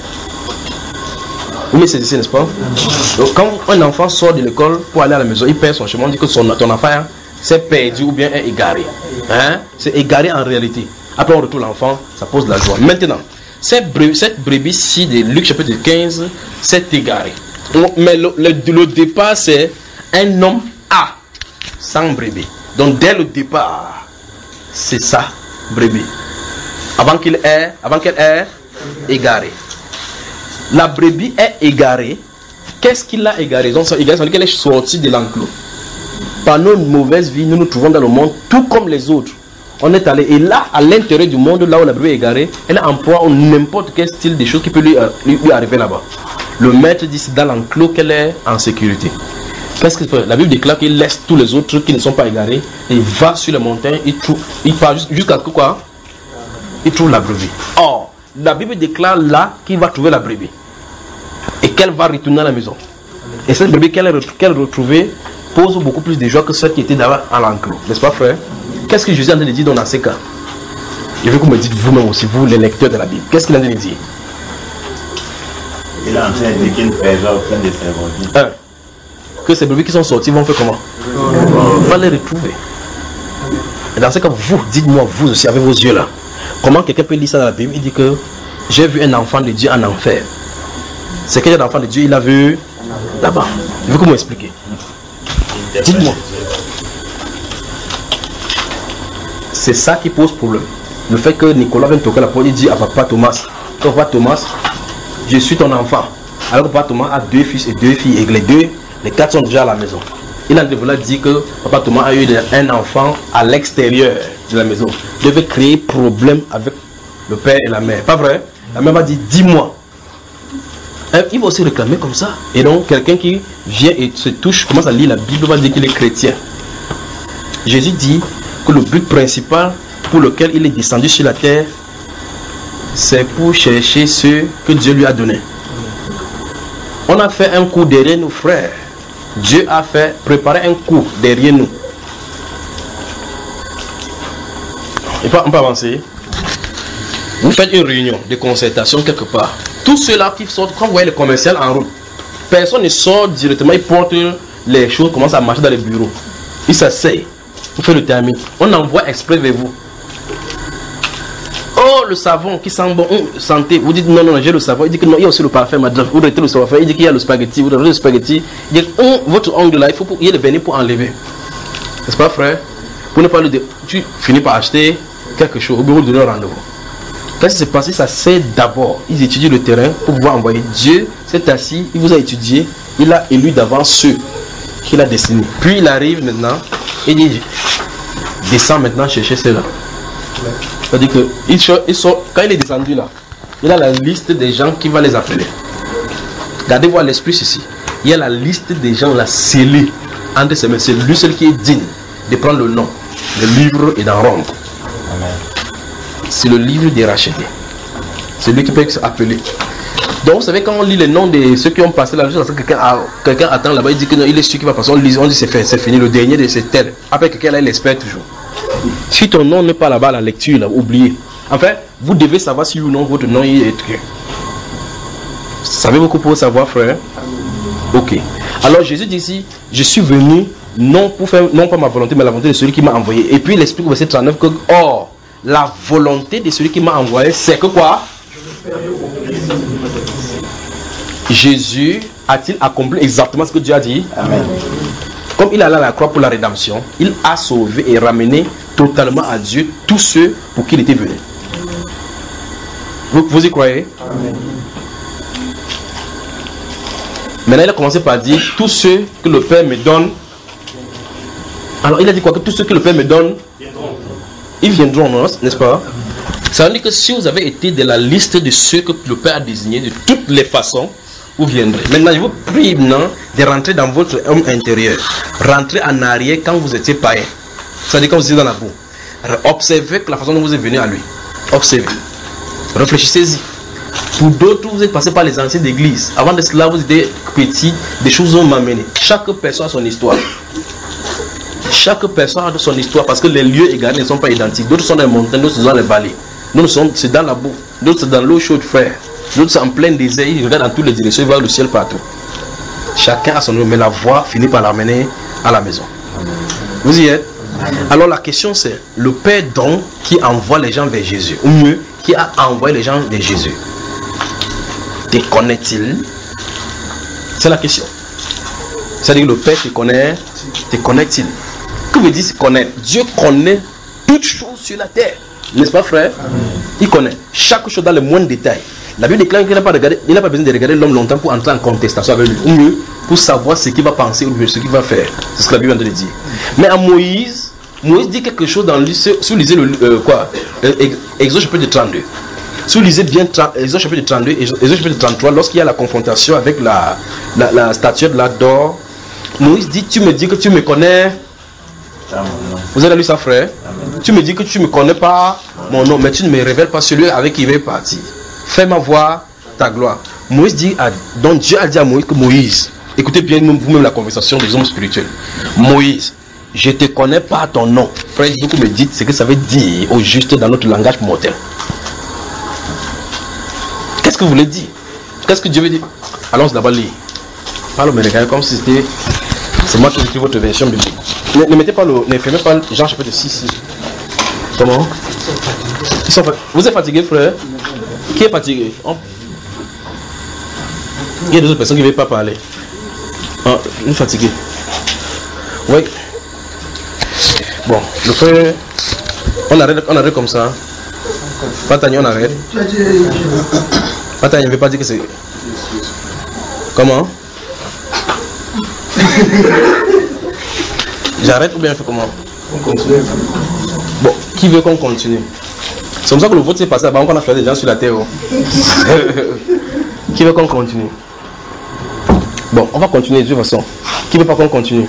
B: Vous me saisissez, n'est-ce pas? Donc quand un enfant sort de l'école pour aller à la maison, il perd son chemin, on dit que son, ton enfant s'est perdu ou bien est égaré. Hein? C'est égaré en réalité. Après on retrouve l'enfant, ça pose la joie. Maintenant, cette, bre cette brebis-ci de Luc chapitre quinze s'est égarée. Mais le, le, le départ, c'est un homme A, sans brebis. Donc dès le départ, c'est ça, brebis. Avant qu'il ait, avant qu'elle ait égaré. La brebis est égarée. Qu'est-ce qui l'a égarée? Donc, égarée, ça veut dire qu'elle est sortie de l'enclos. Par nos mauvaises vies, nous nous trouvons dans le monde, tout comme les autres. On est allé, et là, à l'intérieur du monde, là où la brebis est égarée, elle emploie n'importe quel style de choses qui peut lui, lui, lui arriver là-bas. Le maître dit c'est dans l'enclos qu'elle est en sécurité. Qu'est-ce que la Bible déclare qu'il laisse tous les autres qui ne sont pas égarés et il va sur les montagnes, il trouve, il part jusqu'à quoi? Il trouve la brebis. Or, la Bible déclare là qu'il va trouver la brebis et qu'elle va retourner à la maison. Et cette brebis qu'elle a qu'elle retrouvée pose beaucoup plus de joie que celle qui était d'abord à l'enclos. N'est-ce pas, frère? Qu'est-ce que Jésus a dit dans ces cas? Je veux que vous me dites vous-même aussi, vous les lecteurs de la Bible. Qu'est-ce qu'il a dit?
D: Il est en train de dire qu'il ne perd pas aucun de ses brebis.
B: Un, que ces brebis qui sont sortis vont faire comment? On va les retrouver. Et dans ce cas, vous, dites-moi, vous aussi, avec vos yeux là, comment quelqu'un peut lire ça dans la Bible? Il dit que j'ai vu un enfant de Dieu en enfer. C'est quel enfant de Dieu il a vu là-bas. Je veux que vous m'expliquez. Dites-moi. C'est ça qui pose problème. Le fait que Nicolas vienne toquer la porte, il dit à papa Thomas, papa Thomas, je suis ton enfant. Alors que papa Thomas a deux fils et deux filles, et les deux, les quatre sont déjà à la maison. Il a voulu dire que papa Thomas a eu un enfant à l'extérieur de la maison. Il devait créer problème avec le père et la mère. Pas vrai? La mère va dire, dis-moi. Il va aussi réclamer comme ça. Et donc, quelqu'un qui vient et se touche, commence à lire la Bible, va dire qu'il est chrétien. Jésus dit que le but principal pour lequel il est descendu sur la terre, c'est pour chercher ce que Dieu lui a donné. On a fait un coup derrière nos frères. Dieu a fait préparer un coup derrière nous. Et pas, on peut avancer. Vous faites une réunion de concertation quelque part. Tous ceux-là qui sortent, quand vous voyez le commercial en route, personne ne sort directement, il porte les choses, commence à marcher dans les bureaux. Il s'asseye. Vous faites le termine. On envoie exprès vers vous. Oh, le savon qui sent bon, oh, santé. Vous dites non, non, j'ai le savon. Il dit que non, il y a aussi le parfum, madame. Vous remettez le savon. Il dit qu'il y a le spaghetti. Vous remettez le spaghetti. Il dit oh, votre ongle là, il faut qu'il y ait le vernis pour enlever. N'est-ce pas, frère? Pour ne pas le dire, tu finis par acheter quelque chose. Au bureau de leur rendez-vous. Qu'est-ce qui s'est passé? Ça c'est d'abord. Ils étudient le terrain pour pouvoir envoyer. Dieu s'est assis, il vous a étudié. Il a élu d'avance ceux qu'il a destinés. Puis il arrive maintenant et dit descend maintenant chercher ceux-là. C'est-à-dire que il sort, il sort, quand il est descendu là, il a la liste des gens qui va les appeler. Regardez voir l'esprit ici. Il y a la liste des gens là scellés entre ses mains. C'est lui seul qui est digne de prendre le nom, le livre et d'en rompre. C'est le livre des rachetés. C'est lui qui peut s'appeler. Donc vous savez quand on lit les noms de ceux qui ont passé la liste, quelqu'un quelqu'un attend là-bas, il dit que non, il est sûr qui va passer. On lit, on dit c'est fait, c'est fini. Le dernier de c'est tel. Après quelqu'un là, il espère toujours. Si ton nom n'est pas là-bas à la lecture, là, oubliez. Enfin, vous devez savoir si ou non votre nom est écrit. Savez-vous pour savoir, frère? Ok. Alors Jésus dit ici, je suis venu non pour faire, non pas ma volonté, mais la volonté de celui qui m'a envoyé. Et puis il explique au verset trente-neuf que, or, la volonté de celui qui m'a envoyé, c'est que quoi? Jésus a-t-il accompli exactement ce que Dieu a dit? Amen. Comme il est allé à la croix pour la rédemption, il a sauvé et ramené totalement à Dieu tous ceux pour qui il était venu. Vous, vous y croyez? Amen. Maintenant, il a commencé par dire tous ceux que le Père me donne. Alors, il a dit quoi? Que tous ceux que le Père me donne, ils viendront, n'est-ce pas? Ça veut dire que si vous avez été de la liste de ceux que le Père a désignés de toutes les façons, vous viendrez. Maintenant, je vous prie maintenant de rentrer dans votre homme intérieur. Rentrez en arrière quand vous étiez païen. C'est-à-dire quand vous étiez dans la boue. Observez la façon dont vous êtes venu à lui. Observez. Réfléchissez-y. Pour d'autres, vous êtes passé par les anciens d'église. Avant de cela, vous étiez petits. Des choses ont amené. Chaque personne a son histoire. Chaque personne a son histoire parce que les lieux égarés ne sont pas identiques. D'autres sont dans les montagnes, d'autres sont dans les vallées. D'autres sont c'est dans la boue. D'autres c'est dans l'eau chaude, frère. D'autres sont en plein désert. Ils regardent dans toutes les directions. Ils voient le ciel partout. Chacun a son nom, mais la voix finit par l'amener à la maison. Vous y êtes? Alors la question c'est, le Père donc qui envoie les gens vers Jésus, ou mieux, qui a envoyé les gens vers Jésus, te connaît-il? C'est la question. C'est-à-dire que le Père te connaît, te connaît-il? Que veut dire se connaître? Dieu connaît toutes choses sur la terre. N'est-ce pas, frère? Amen. Il connaît chaque chose dans le moindre détail. La Bible déclare qu'il n'a pas, pas besoin de regarder l'homme longtemps pour entrer en contestation avec lui. Ou mieux, pour savoir ce qu'il va penser ou ce qu'il va faire. C'est ce que la Bible vient de le dire. Mais à Moïse, Moïse dit quelque chose dans lui. Si vous lisez le euh, quoi euh, Exode chapitre trente-deux. Si vous lisez bien Exode chapitre trente-deux, Exode chapitre trente-trois, lorsqu'il y a la confrontation avec la, la, la statuette d'or, Moïse dit, tu me dis que tu me connais. Vous avez lu ça, frère? Amen. Tu me dis que tu ne me connais pas mon nom, mais tu ne me révèles pas celui avec qui il est parti. Fais-moi voir ta gloire. Moïse dit, à, donc Dieu a dit à Moïse que Moïse, écoutez bien vous-même la conversation des hommes spirituels. Moïse, je ne te connais pas ton nom. Frère, vous me dites ce que ça veut dire au juste dans notre langage mortel. Qu'est-ce que vous voulez dire? Qu'est-ce que Dieu veut dire? Allons d'abord lire. Parle au Ménégal comme si c'était. C'est moi qui écris votre version biblique. Ne, ne mettez pas le. Ne fermez pas Jean chapitre six. Comment? Ils sont, vous êtes fatigué, frère? Qui est fatigué? Oh. Il y a d'autres personnes qui ne veulent pas parler. Ah, une fatiguée. Oui. Bon, le frère, on arrête, on arrête comme ça. Patani, on arrête. Patani ne veut pas dire que c'est... Comment? J'arrête ou bien je fais comment? On continue. Bon, qui veut qu'on continue? C'est comme ça que le vote s'est passé avant qu'on a fait des gens sur la terre. Oh. Qui veut qu'on continue? Bon, on va continuer de toute façon. Qui veut pas qu'on continue?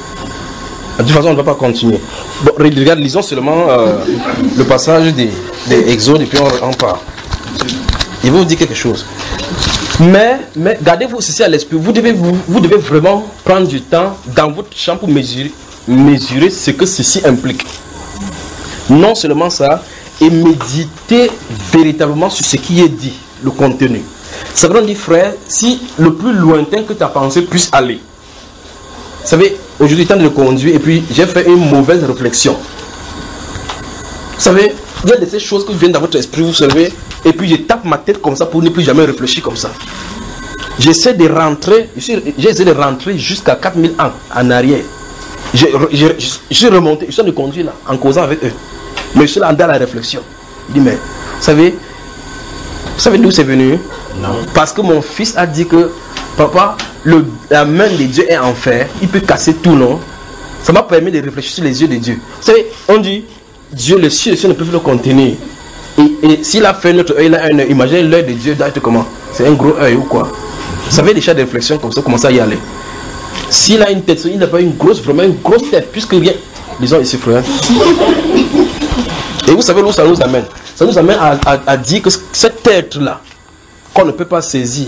B: De toute façon, on ne va pas continuer. Bon, regarde, lisons seulement euh, le passage des, des exodes et puis on, on part. Il va vous dire quelque chose. Mais, mais gardez-vous ceci à l'esprit. Vous devez, vous, vous devez vraiment prendre du temps dans votre champ pour mesurer, mesurer ce que ceci implique. Non seulement ça, et méditer véritablement sur ce qui est dit, le contenu. Ça veut dire, frère, si le plus lointain que ta pensée puisse aller. Vous savez, aujourd'hui, temps de le conduire et puis j'ai fait une mauvaise réflexion. Vous savez, il y a de ces choses qui viennent dans votre esprit, vous savez, et puis je tape ma tête comme ça pour ne plus jamais réfléchir comme ça. J'essaie de rentrer, j'essaie de rentrer jusqu'à quatre mille ans en arrière. Je, je, je, je suis remonté, je suis en train de conduire là, en causant avec eux. Mais je suis là dans la réflexion. Je dis, mais, vous savez, vous savez d'où c'est venu? Non. Parce que mon fils a dit que, papa, le, la main de Dieu est en fer, il peut casser tout, non? Ça m'a permis de réfléchir sur les yeux de Dieu. Vous savez, on dit, Dieu, le ciel, le ciel ne peut plus le contenir. Et, et s'il a fait notre œil, il a un œil. Imaginez l'œil de Dieu doit être comment? C'est un gros œil ou quoi? Vous savez, déjà des réflexions comme ça, comment ça y aller. S'il a une tête, il n'a pas une grosse, vraiment une grosse tête, puisque rien. Disons ici, frère. Et vous savez où ça nous amène? Ça nous amène à, à, à dire que cette tête-là, qu'on ne peut pas saisir,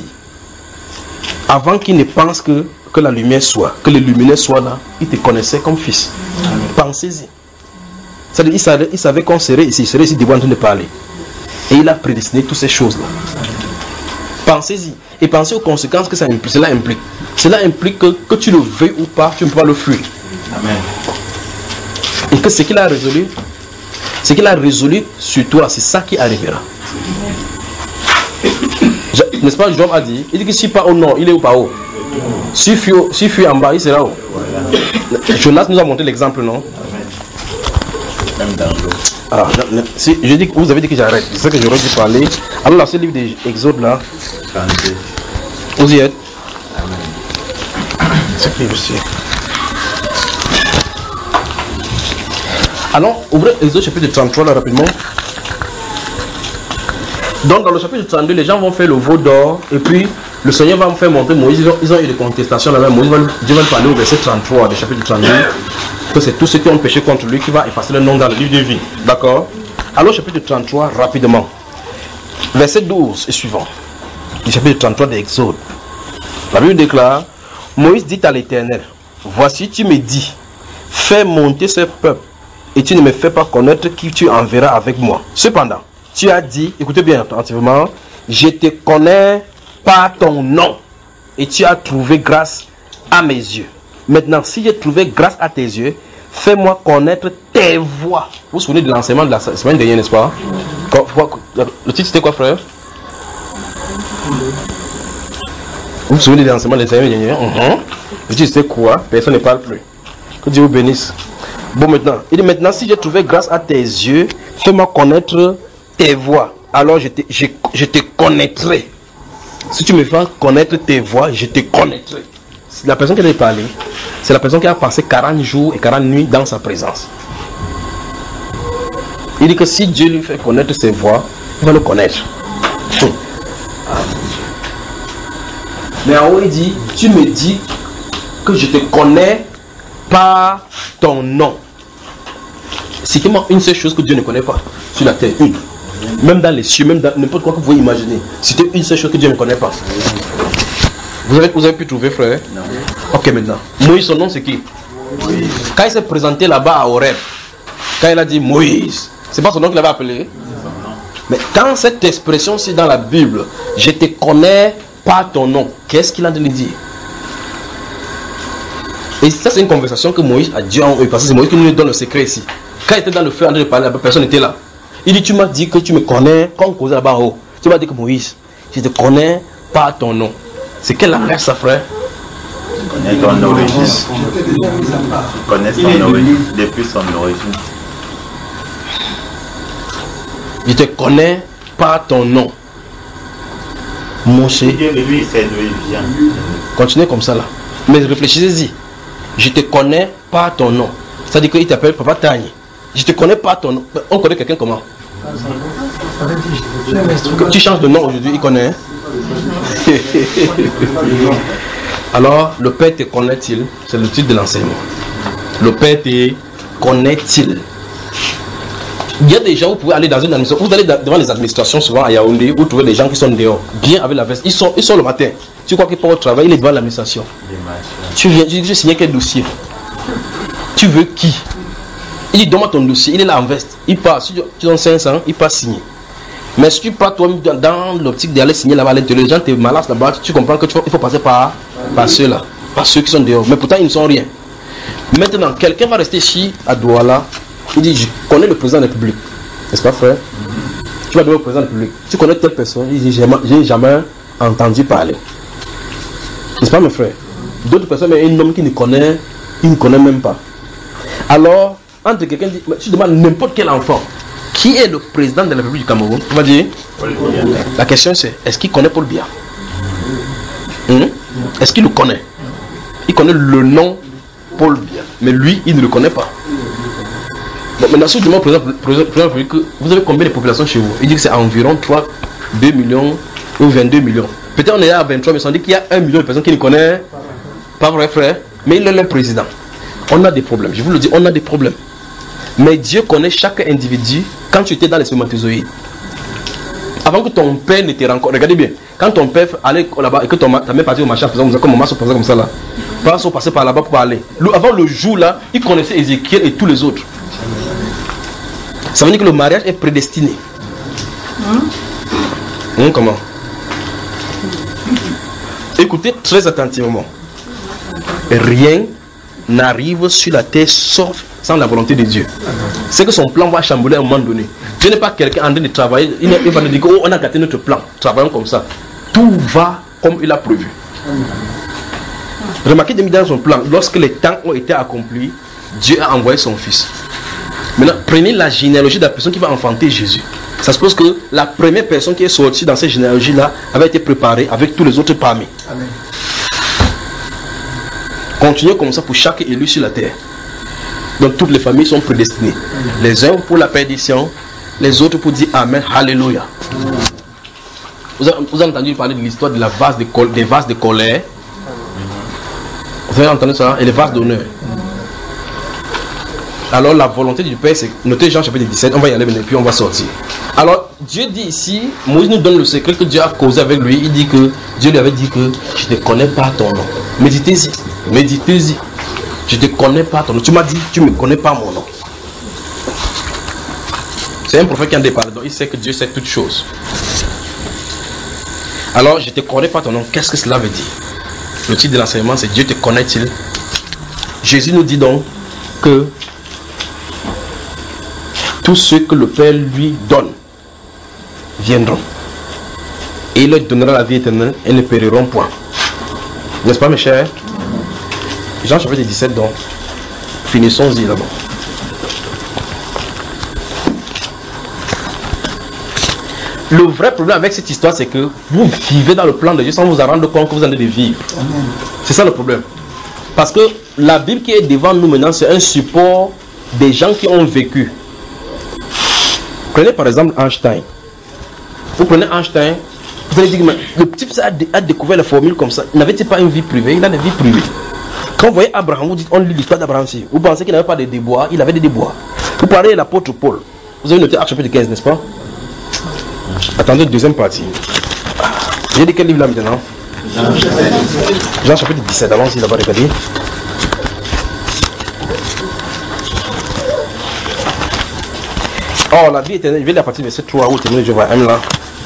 B: avant qu'il ne pense que, que la lumière soit, que le lumineux soit là, il te connaissait comme fils. Pensez-y. C'est-à-dire, il savait, il savait qu'on serait ici, il serait ici devant nous de parler. Et il a prédestiné toutes ces choses-là. Pensez-y. Et pensez aux conséquences que ça implique, cela implique. Cela implique que, que tu le veuilles ou pas, tu ne peux pas le fuir. Amen. Et que ce qu'il a résolu, ce qu'il a résolu sur toi, c'est ça qui arrivera. N'est-ce pas, Job a dit, il dit que si pas au nord, il est où pas haut? Si fuit, si fuit en bas, il sera où? Jonas nous a montré l'exemple, non? Ah, si, je dis que vous avez dit que j'arrête, c'est ça que j'aurais dû parler. Alors là, ce livre des Exodes là, vous y êtes? C'est plus aussi. Alors, ouvrez Exode chapitre trente-trois là rapidement. Donc dans le chapitre trente-deux, les gens vont faire le veau d'or et puis le Seigneur va me faire montrer Moïse. Ils ont, ils ont eu des contestations là-bas. Moïse va, Dieu va parler au verset trente-trois du chapitre trente-deux. Que c'est tous ceux qui ont péché contre lui qui va effacer le nom dans le livre de vie. D'accord? Alors chapitre trente-trois, rapidement. Verset douze et suivant. Du chapitre trente-trois de Exode. La Bible déclare, Moïse dit à l'Éternel, voici tu me dis, fais monter ce peuple et tu ne me fais pas connaître qui tu enverras avec moi. Cependant, tu as dit, écoutez bien attentivement, je te connais par ton nom et tu as trouvé grâce à mes yeux. Maintenant, si j'ai trouvé grâce à tes yeux, fais-moi connaître tes voies. Vous vous souvenez de l'enseignement de la semaine dernière, n'est-ce pas? Le titre c'était quoi, frère? Vous vous souvenez de l'enseignement de la semaine dernière? uh-huh. Le titre c'était quoi? Personne ne parle plus. Que Dieu vous bénisse. Bon, maintenant, il dit maintenant, si j'ai trouvé grâce à tes yeux, fais-moi connaître tes voies. Alors je te, je, je te connaîtrai. Si tu me fais connaître tes voies, je te connaîtrai. La personne qui a parlé, c'est la personne qui a passé quarante jours et quarante nuits dans sa présence. Il dit que si Dieu lui fait connaître ses voies, il va le connaître. Mais en haut, il dit, tu me dis que je te connais par ton nom. C'est une seule chose que Dieu ne connaît pas sur la terre, une. Même dans les cieux, même dans n'importe quoi que vous pouvez imaginer. C'était une seule chose que Dieu ne connaît pas. Vous avez, vous avez pu trouver, frère? Non. Ok, maintenant. Moïse, son nom c'est qui? Moïse. Quand il s'est présenté là-bas à Horeb, quand il a dit Moïse, c'est pas son nom qu'il avait appelé? Mais quand cette expression c'est dans la Bible, je te connais par ton nom, qu'est-ce qu'il a de lui dire? Et ça c'est une conversation que Moïse a dit en haut, parce que c'est Moïse qui nous donne le secret ici. Quand il était dans le feu en train de parler, personne n'était là. Il dit, tu m'as dit que tu me connais, quand on causait là-bas en haut. Tu m'as dit que Moïse, je te connais par ton nom. C'est quel langage ça, frère?
D: Connais ton origine. Connais son origine depuis son origine.
B: Je te connais par ton nom. Moshe.
D: Lui, c'est d'où il vient.
B: Continuez comme ça là. Mais réfléchissez-y. Je te connais par ton nom. C'est-à-dire qu'il t'appelle Papa Tani. Je te connais par ton nom. On connaît quelqu'un comment? Tu changes de nom aujourd'hui, il connaît. Hein? Alors, le Père te connaît-il? C'est le titre de l'enseignement. Le Père te connaît-il? Il y a des gens, vous pouvez aller dans une administration, vous allez devant les administrations souvent à Yaoundé, vous trouvez des gens qui sont dehors, bien avec la veste. Ils sont, ils sont le matin. Tu crois qu'ils partent au travail, il est devant l'administration. Tu viens, tu dis, je signe quel dossier? Tu veux qui? Il dit, donne-moi ton dossier, il est là en veste. Il part, si tu donnes cinq cents, il part signer. Mais si tu pars toi dans l'optique d'aller signer là-bas à l'intérieur, les gens te malassent là-bas, tu comprends qu'il faut, faut passer par, par ceux-là, par ceux qui sont dehors. Mais pourtant, ils ne sont rien. Maintenant, quelqu'un va rester ici à Douala, il dit, je connais le président de la République. N'est-ce pas, frère? Tu vas demander au président de la République, tu connais telle personne? Il dit, j'ai jamais entendu parler. N'est-ce pas, mes frères? D'autres personnes, mais un homme qui ne connaît, il ne connaît même pas. Alors, entre quelqu'un dit, tu demandes n'importe quel enfant, qui est le président de la République du Cameroun? On va dire, la question c'est, est-ce qu'il connaît Paul Biya? Hum? Est-ce qu'il le connaît? Il connaît le nom Paul Biya, mais lui, il ne le connaît pas. Bon, maintenant, si je demande au président de la République, vous avez combien de population chez vous? Il dit que c'est environ trois, deux millions ou vingt-deux millions. Peut-être on est à vingt-trois, mais on dit qu'il y a un million de personnes qui ne connaissent pas, vrai frère, mais il est le président. On a des problèmes, je vous le dis, on a des problèmes. Mais Dieu connaît chaque individu quand tu étais dans les spermatozoïdes. Avant que ton père ne te rencontre, regardez bien, quand ton père allait là-bas et que ton, ta mère partait au marché en faisant comme ça, comme maman se passait comme ça là, pas se passer par là-bas pour aller. Le, avant le jour là, il connaissait Ézéchiel et tous les autres. Ça veut dire que le mariage est prédestiné. Hum? Hum, comment? Écoutez très attentivement. Rien n'arrive sur la terre sauf sans la volonté de Dieu. C'est que son plan va chambouler à un moment donné. Dieu n'est pas quelqu'un en train de travailler, il va nous dire, oh, on a gâté notre plan, travaillons comme ça. Tout va comme il a prévu. Remarquez dans son plan, lorsque les temps ont été accomplis, Dieu a envoyé son fils. Maintenant, prenez la généalogie de la personne qui va enfanter Jésus. Ça se pose que la première personne qui est sortie dans cette généalogie-là avait été préparée avec tous les autres parmi. Amen. Continuez comme ça pour chaque élu sur la terre. Donc toutes les familles sont prédestinées. Les uns pour la perdition, les autres pour dire Amen, Alléluia. Vous avez, vous avez entendu parler de l'histoire de la vase de col, des vases de colère. Vous avez entendu ça? Et les vases d'honneur. Alors la volonté du Père, c'est, notez Jean chapitre dix-sept, on va y aller et puis on va sortir. Alors Dieu dit ici, Moïse nous donne le secret que Dieu a causé avec lui. Il dit que Dieu lui avait dit que je ne connais pas ton nom. Méditez-y, méditez-y. Je ne te connais pas ton nom. Tu m'as dit, tu ne me connais pas mon nom. C'est un prophète qui en déparle, donc il sait que Dieu sait toutes choses. Alors je ne te connais pas ton nom. Qu'est-ce que cela veut dire? Le titre de l'enseignement, c'est Dieu te connaît-il? Jésus nous dit donc que tous ceux que le Père lui donne viendront. Et il leur donnera la vie éternelle et ne périront point. N'est-ce pas mes chers? Jean chapitre dix-sept donc. Finissons-y là-bas. Le vrai problème avec cette histoire, c'est que vous vivez dans le plan de Dieu sans vous en rendre compte que vous en allez vivre. C'est ça le problème. Parce que la Bible qui est devant nous maintenant, c'est un support des gens qui ont vécu. Prenez par exemple Einstein. Vous prenez Einstein, vous allez dire, mais le type a, a découvert la formule comme ça. Il n'avait-il pas une vie privée? Il a une vie privée. Quand vous voyez Abraham, vous dites, on lit l'histoire d'Abraham ici. Vous pensez qu'il n'avait pas de déboires? Il avait des déboires. Vous parlez de l'apôtre Paul. Vous avez noté Actes chapitre quinze, n'est-ce pas? Attendez, deuxième partie. J'ai dit quel livre là maintenant? Jean chapitre dix-sept, allons-y là-bas, regardez. Oh, la vie éternelle, je vais la partie verset trois où terminer, je vois M là.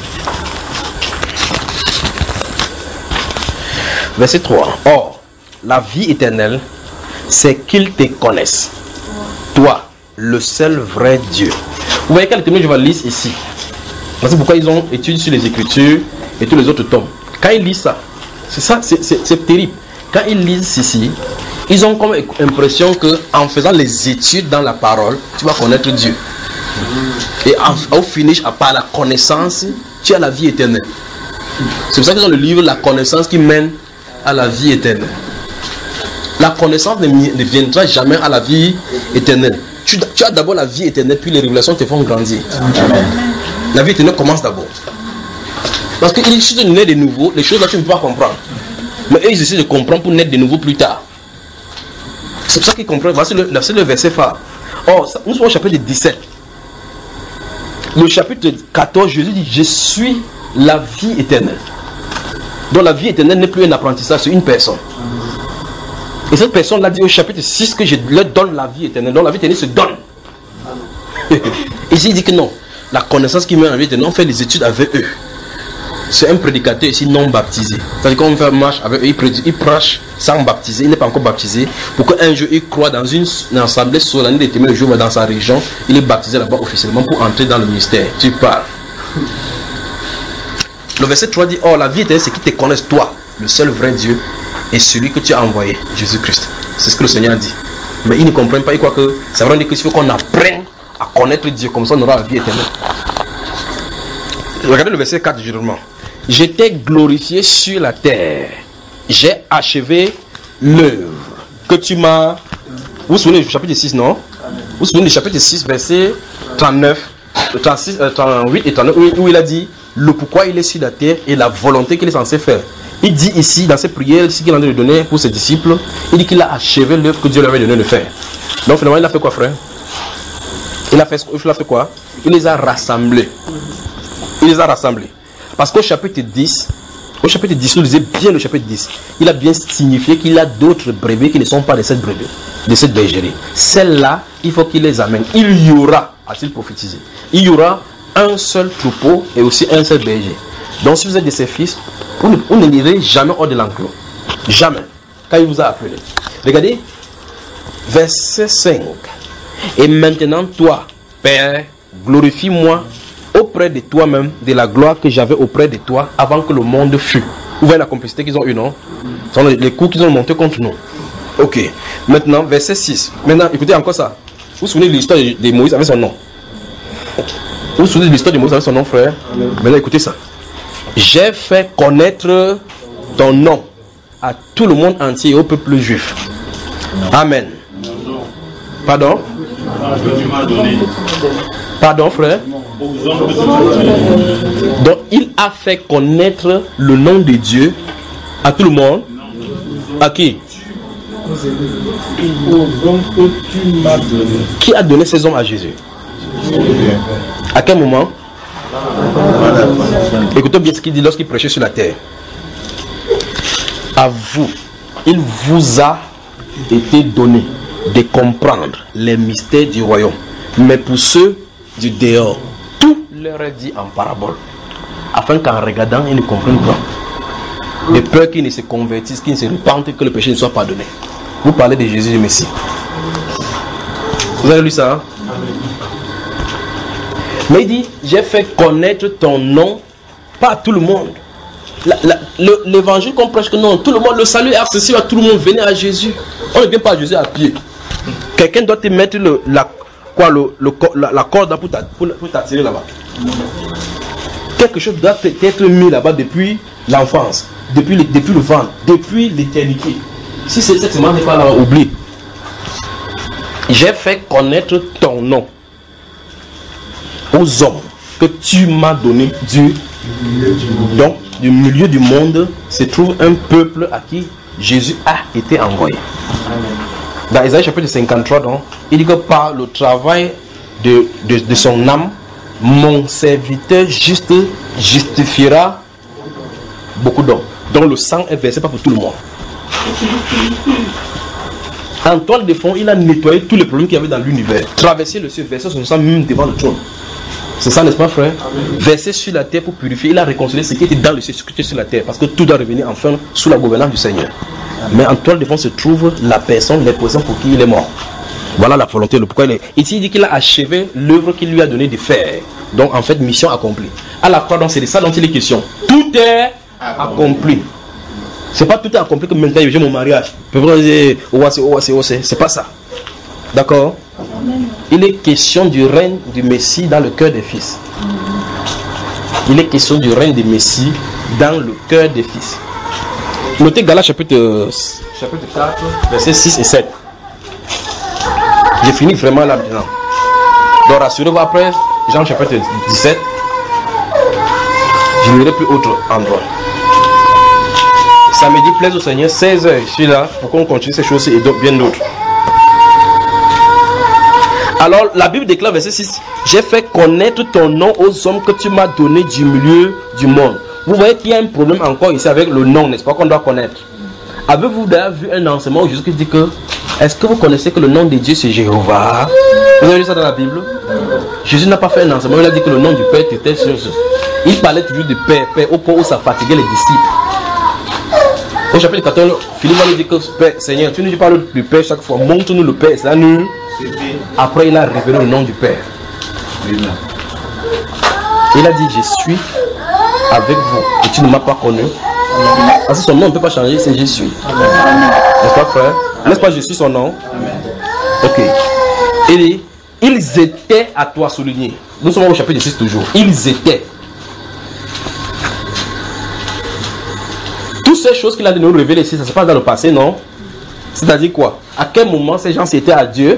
B: Verset trois. Or, la vie éternelle, c'est qu'ils te connaissent. Toi, le seul vrai Dieu. Vous voyez quel témoin je vais lire ici. C'est pourquoi ils ont étudié sur les Écritures et tous les autres tomes. Quand ils lisent ça, C'est ça, c'est terrible. Quand ils lisent ceci, ils ont comme impression qu'en faisant les études dans la parole, tu vas connaître Dieu. Et au finish, par la connaissance, tu as la vie éternelle. C'est pour ça qu'ils ont le livre La connaissance qui mène à la vie éternelle. La connaissance ne, ne viendra jamais à la vie éternelle. Tu, tu as d'abord la vie éternelle, puis les révélations te font grandir. Amen. La vie éternelle commence d'abord. Parce que si tu nais de nouveau, les choses là tu ne peux pas comprendre. Mais eux ils essaient de comprendre pour naître de nouveau plus tard. C'est pour ça qu'ils comprennent. Voici le, le verset phare. Or, nous sommes au chapitre dix-sept. Le chapitre quatorze, Jésus dit, je suis la vie éternelle. Donc la vie éternelle n'est plus un apprentissage, c'est une personne. Et cette personne l'a dit au chapitre six que je leur donne la vie éternelle. Donc la vie éternelle se donne. Ici il dit que non. La connaissance qui met en vie éternelle, on fait des études avec eux. C'est un prédicateur ici non baptisé. C'est-à-dire qu'on fait marche avec eux, il, prédit, il prêche sans baptiser, il n'est pas encore baptisé. Pour qu'un jour il croit dans une, une assemblée solennelle des témoins, le jour dans sa région, il est baptisé là-bas officiellement pour entrer dans le ministère. Tu parles. Le verset trois dit, oh la vie éternelle c'est qu'ils te connaissent toi, le seul vrai Dieu, et celui que tu as envoyé, Jésus-Christ. C'est ce que le Seigneur dit. Mais ils ne comprennent pas, ils croient que c'est vrai qu'il faut qu'on apprenne à connaître Dieu, comme ça on aura la vie éternelle. Regardez le verset quatre jurement. J'étais glorifié sur la terre. J'ai achevé l'œuvre que tu m'as... Vous vous souvenez du chapitre six, non? Vous vous souvenez du chapitre six, verset trente-neuf, trente-six, trente-huit et trente-neuf, où il a dit le pourquoi il est sur la terre et la volonté qu'il est censé faire. Il dit ici, dans ses prières, ce qu'il a donné pour ses disciples, il dit qu'il a achevé l'œuvre que Dieu lui avait donné de faire. Donc finalement, il a fait quoi, frère? Il a fait, il a fait quoi? Il les a rassemblés. Il les a rassemblés. Parce qu'au chapitre dix, au chapitre dix, nous lisez bien le chapitre dix, il a bien signifié qu'il a d'autres brebis qui ne sont pas de cette brebis, de cette bergerie. Celles-là, il faut qu'il les amène. Il y aura, a-t-il prophétisé, il y aura un seul troupeau et aussi un seul berger. Donc si vous êtes de ses fils, vous ne, vous n'irez jamais hors de l'enclos. Jamais. Quand il vous a appelé. Regardez, verset cinq. Et maintenant, toi, Père, glorifie-moi auprès de toi-même de la gloire que j'avais auprès de toi avant que le monde fût. Vous voyez la complicité qu'ils ont eu, non? Ce sont les coups qu'ils ont montés contre nous. Ok. Maintenant, verset six. Maintenant, écoutez encore ça. Vous vous souvenez de l'histoire de Moïse avec son nom? Vous vous souvenez de l'histoire de Moïse avec son nom, frère? Amen. Maintenant, écoutez ça. J'ai fait connaître ton nom à tout le monde entier et au peuple juif. Amen. Pardon? Pardon, frère? Donc il a fait connaître le nom de Dieu à tout le monde. À qui? Qui a donné ces hommes à Jésus? À quel moment? Écoutez bien ce qu'il dit lorsqu'il prêchait sur la terre. À vous, il vous a été donné de comprendre les mystères du royaume. Mais pour ceux du dehors, tout leur est dit en parabole, afin qu'en regardant, ils ne comprennent pas. De peur qu'ils ne se convertissent, qu'ils ne se repentent et que le péché ne soit pardonné. Vous parlez de Jésus le Messie. Vous avez lu ça, hein? Mais il dit, j'ai fait connaître ton nom, pas à tout le monde. La, la, le, l'évangile qu'on prêche que non, tout le monde, le salut est accessible à tout le monde, venez à Jésus. On ne vient pas à Jésus à pied. Quelqu'un doit te mettre le, la, quoi, le, le, la, la corde pour, ta, pour, pour t'attirer là-bas. Quelque chose doit être mis là-bas depuis l'enfance, depuis le, depuis le ventre, depuis l'éternité. Si c'est cette semaine n'est pas là, oublie. J'ai fait connaître ton nom aux hommes que tu m'as donné du donc du milieu du monde se trouve un peuple à qui Jésus a été envoyé. Dans Isaïe chapitre cinquante-trois, donc, il dit que par le travail de, de, de son âme, mon serviteur juste justifiera beaucoup d'hommes. Donc le sang est versé pas pour tout le monde. En toile de fond, il a nettoyé tous les problèmes qu'il y avait dans l'univers. Traverser le ciel, verser son sang même devant le trône. C'est ça, n'est-ce pas, frère? Versé sur la terre pour purifier. Il a réconcilié ce qui était dans le ciel, ce qui était sur la terre. Parce que tout doit revenir enfin sous la gouvernance du Seigneur. Mais en toile de fond se trouve la personne, les personnes pour qui il est mort. Voilà la volonté, le pourquoi il est. Ici, il dit qu'il a achevé l'œuvre qu'il lui a donné de faire. Donc, en fait, mission accomplie. À la croix, donc, c'est de ça dont il est question. Tout est accompli. C'est pas tout est accompli que maintenant j'ai mon mariage. C'est pas ça. D'accord? Il est question du règne du Messie dans le cœur des fils. Il est question du règne du Messie dans le cœur des fils. Notez Galates chapitre, chapitre quatre, versets six et sept. J'ai fini vraiment là maintenant. Donc rassurez-vous, après Jean chapitre dix-sept, je n'irai plus autre endroit. Samedi, plaise au Seigneur, seize heures, je suis là pour qu'on continue ces choses et bien d'autres. Alors la Bible déclare verset six, j'ai fait connaître ton nom aux hommes que tu m'as donné du milieu du monde. Vous voyez qu'il y a un problème encore ici avec le nom, n'est-ce pas, qu'on doit connaître. Avez-vous d'ailleurs vu un enseignement où Jésus dit que, est-ce que vous connaissez que le nom de Dieu c'est Jéhovah? Vous avez lu ça dans la Bible? Jésus n'a pas fait un enseignement, il a dit que le nom du Père était sur ce. Il parlait toujours de Père, Père, au point où ça fatiguait les disciples. Au chapitre quatorze, Philippe va lui dire que Père, Seigneur, tu nous parles du Père chaque fois, montre-nous le Père, c'est là nous. Après il a révélé le nom du Père. Il a dit, je suis avec vous et tu ne m'as pas connu. Parce que son nom ne peut pas changer, c'est je suis. N'est-ce pas frère? N'est-ce pas je suis son nom? Ok. Il dit, ils étaient à toi souligné. Nous sommes au chapitre six toujours. Ils étaient. Toutes ces choses qu'il a de nous révéler ici, ça se passe dans le passé, non? C'est-à-dire quoi? À quel moment ces gens s'étaient à Dieu?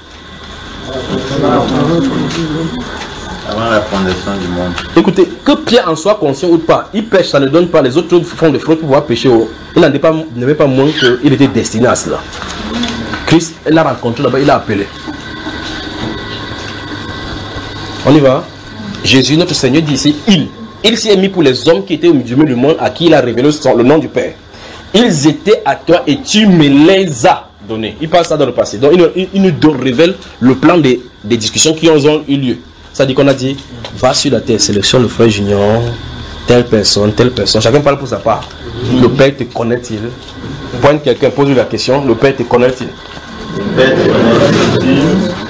D: Avant la fondation du monde.
B: Écoutez, que Pierre en soit conscient ou pas, il pêche, ça ne donne pas. Les autres font des fraudes pour pouvoir pécher. Il n'en avait pas, pas moins qu'il était destiné à cela. Christ l'a rencontré là-bas, il l'a appelé. On y va. Jésus, notre Seigneur, dit ici, il. Il s'y est mis pour les hommes qui étaient au milieu du monde, à qui il a révélé le nom du Père. Ils étaient à toi et tu me les as donnés. Il parle ça dans le passé. Donc il, il nous révèle le plan des, des discussions qui ont eu lieu. Ça dit qu'on a dit, va sur la terre, sélectionne le frère Junior, telle personne, telle personne. Chacun parle pour sa part. Le Père te connaît-il? Pointe quelqu'un, pose-lui la question, le Père te connaît-il?
D: Le Père te connaît-il?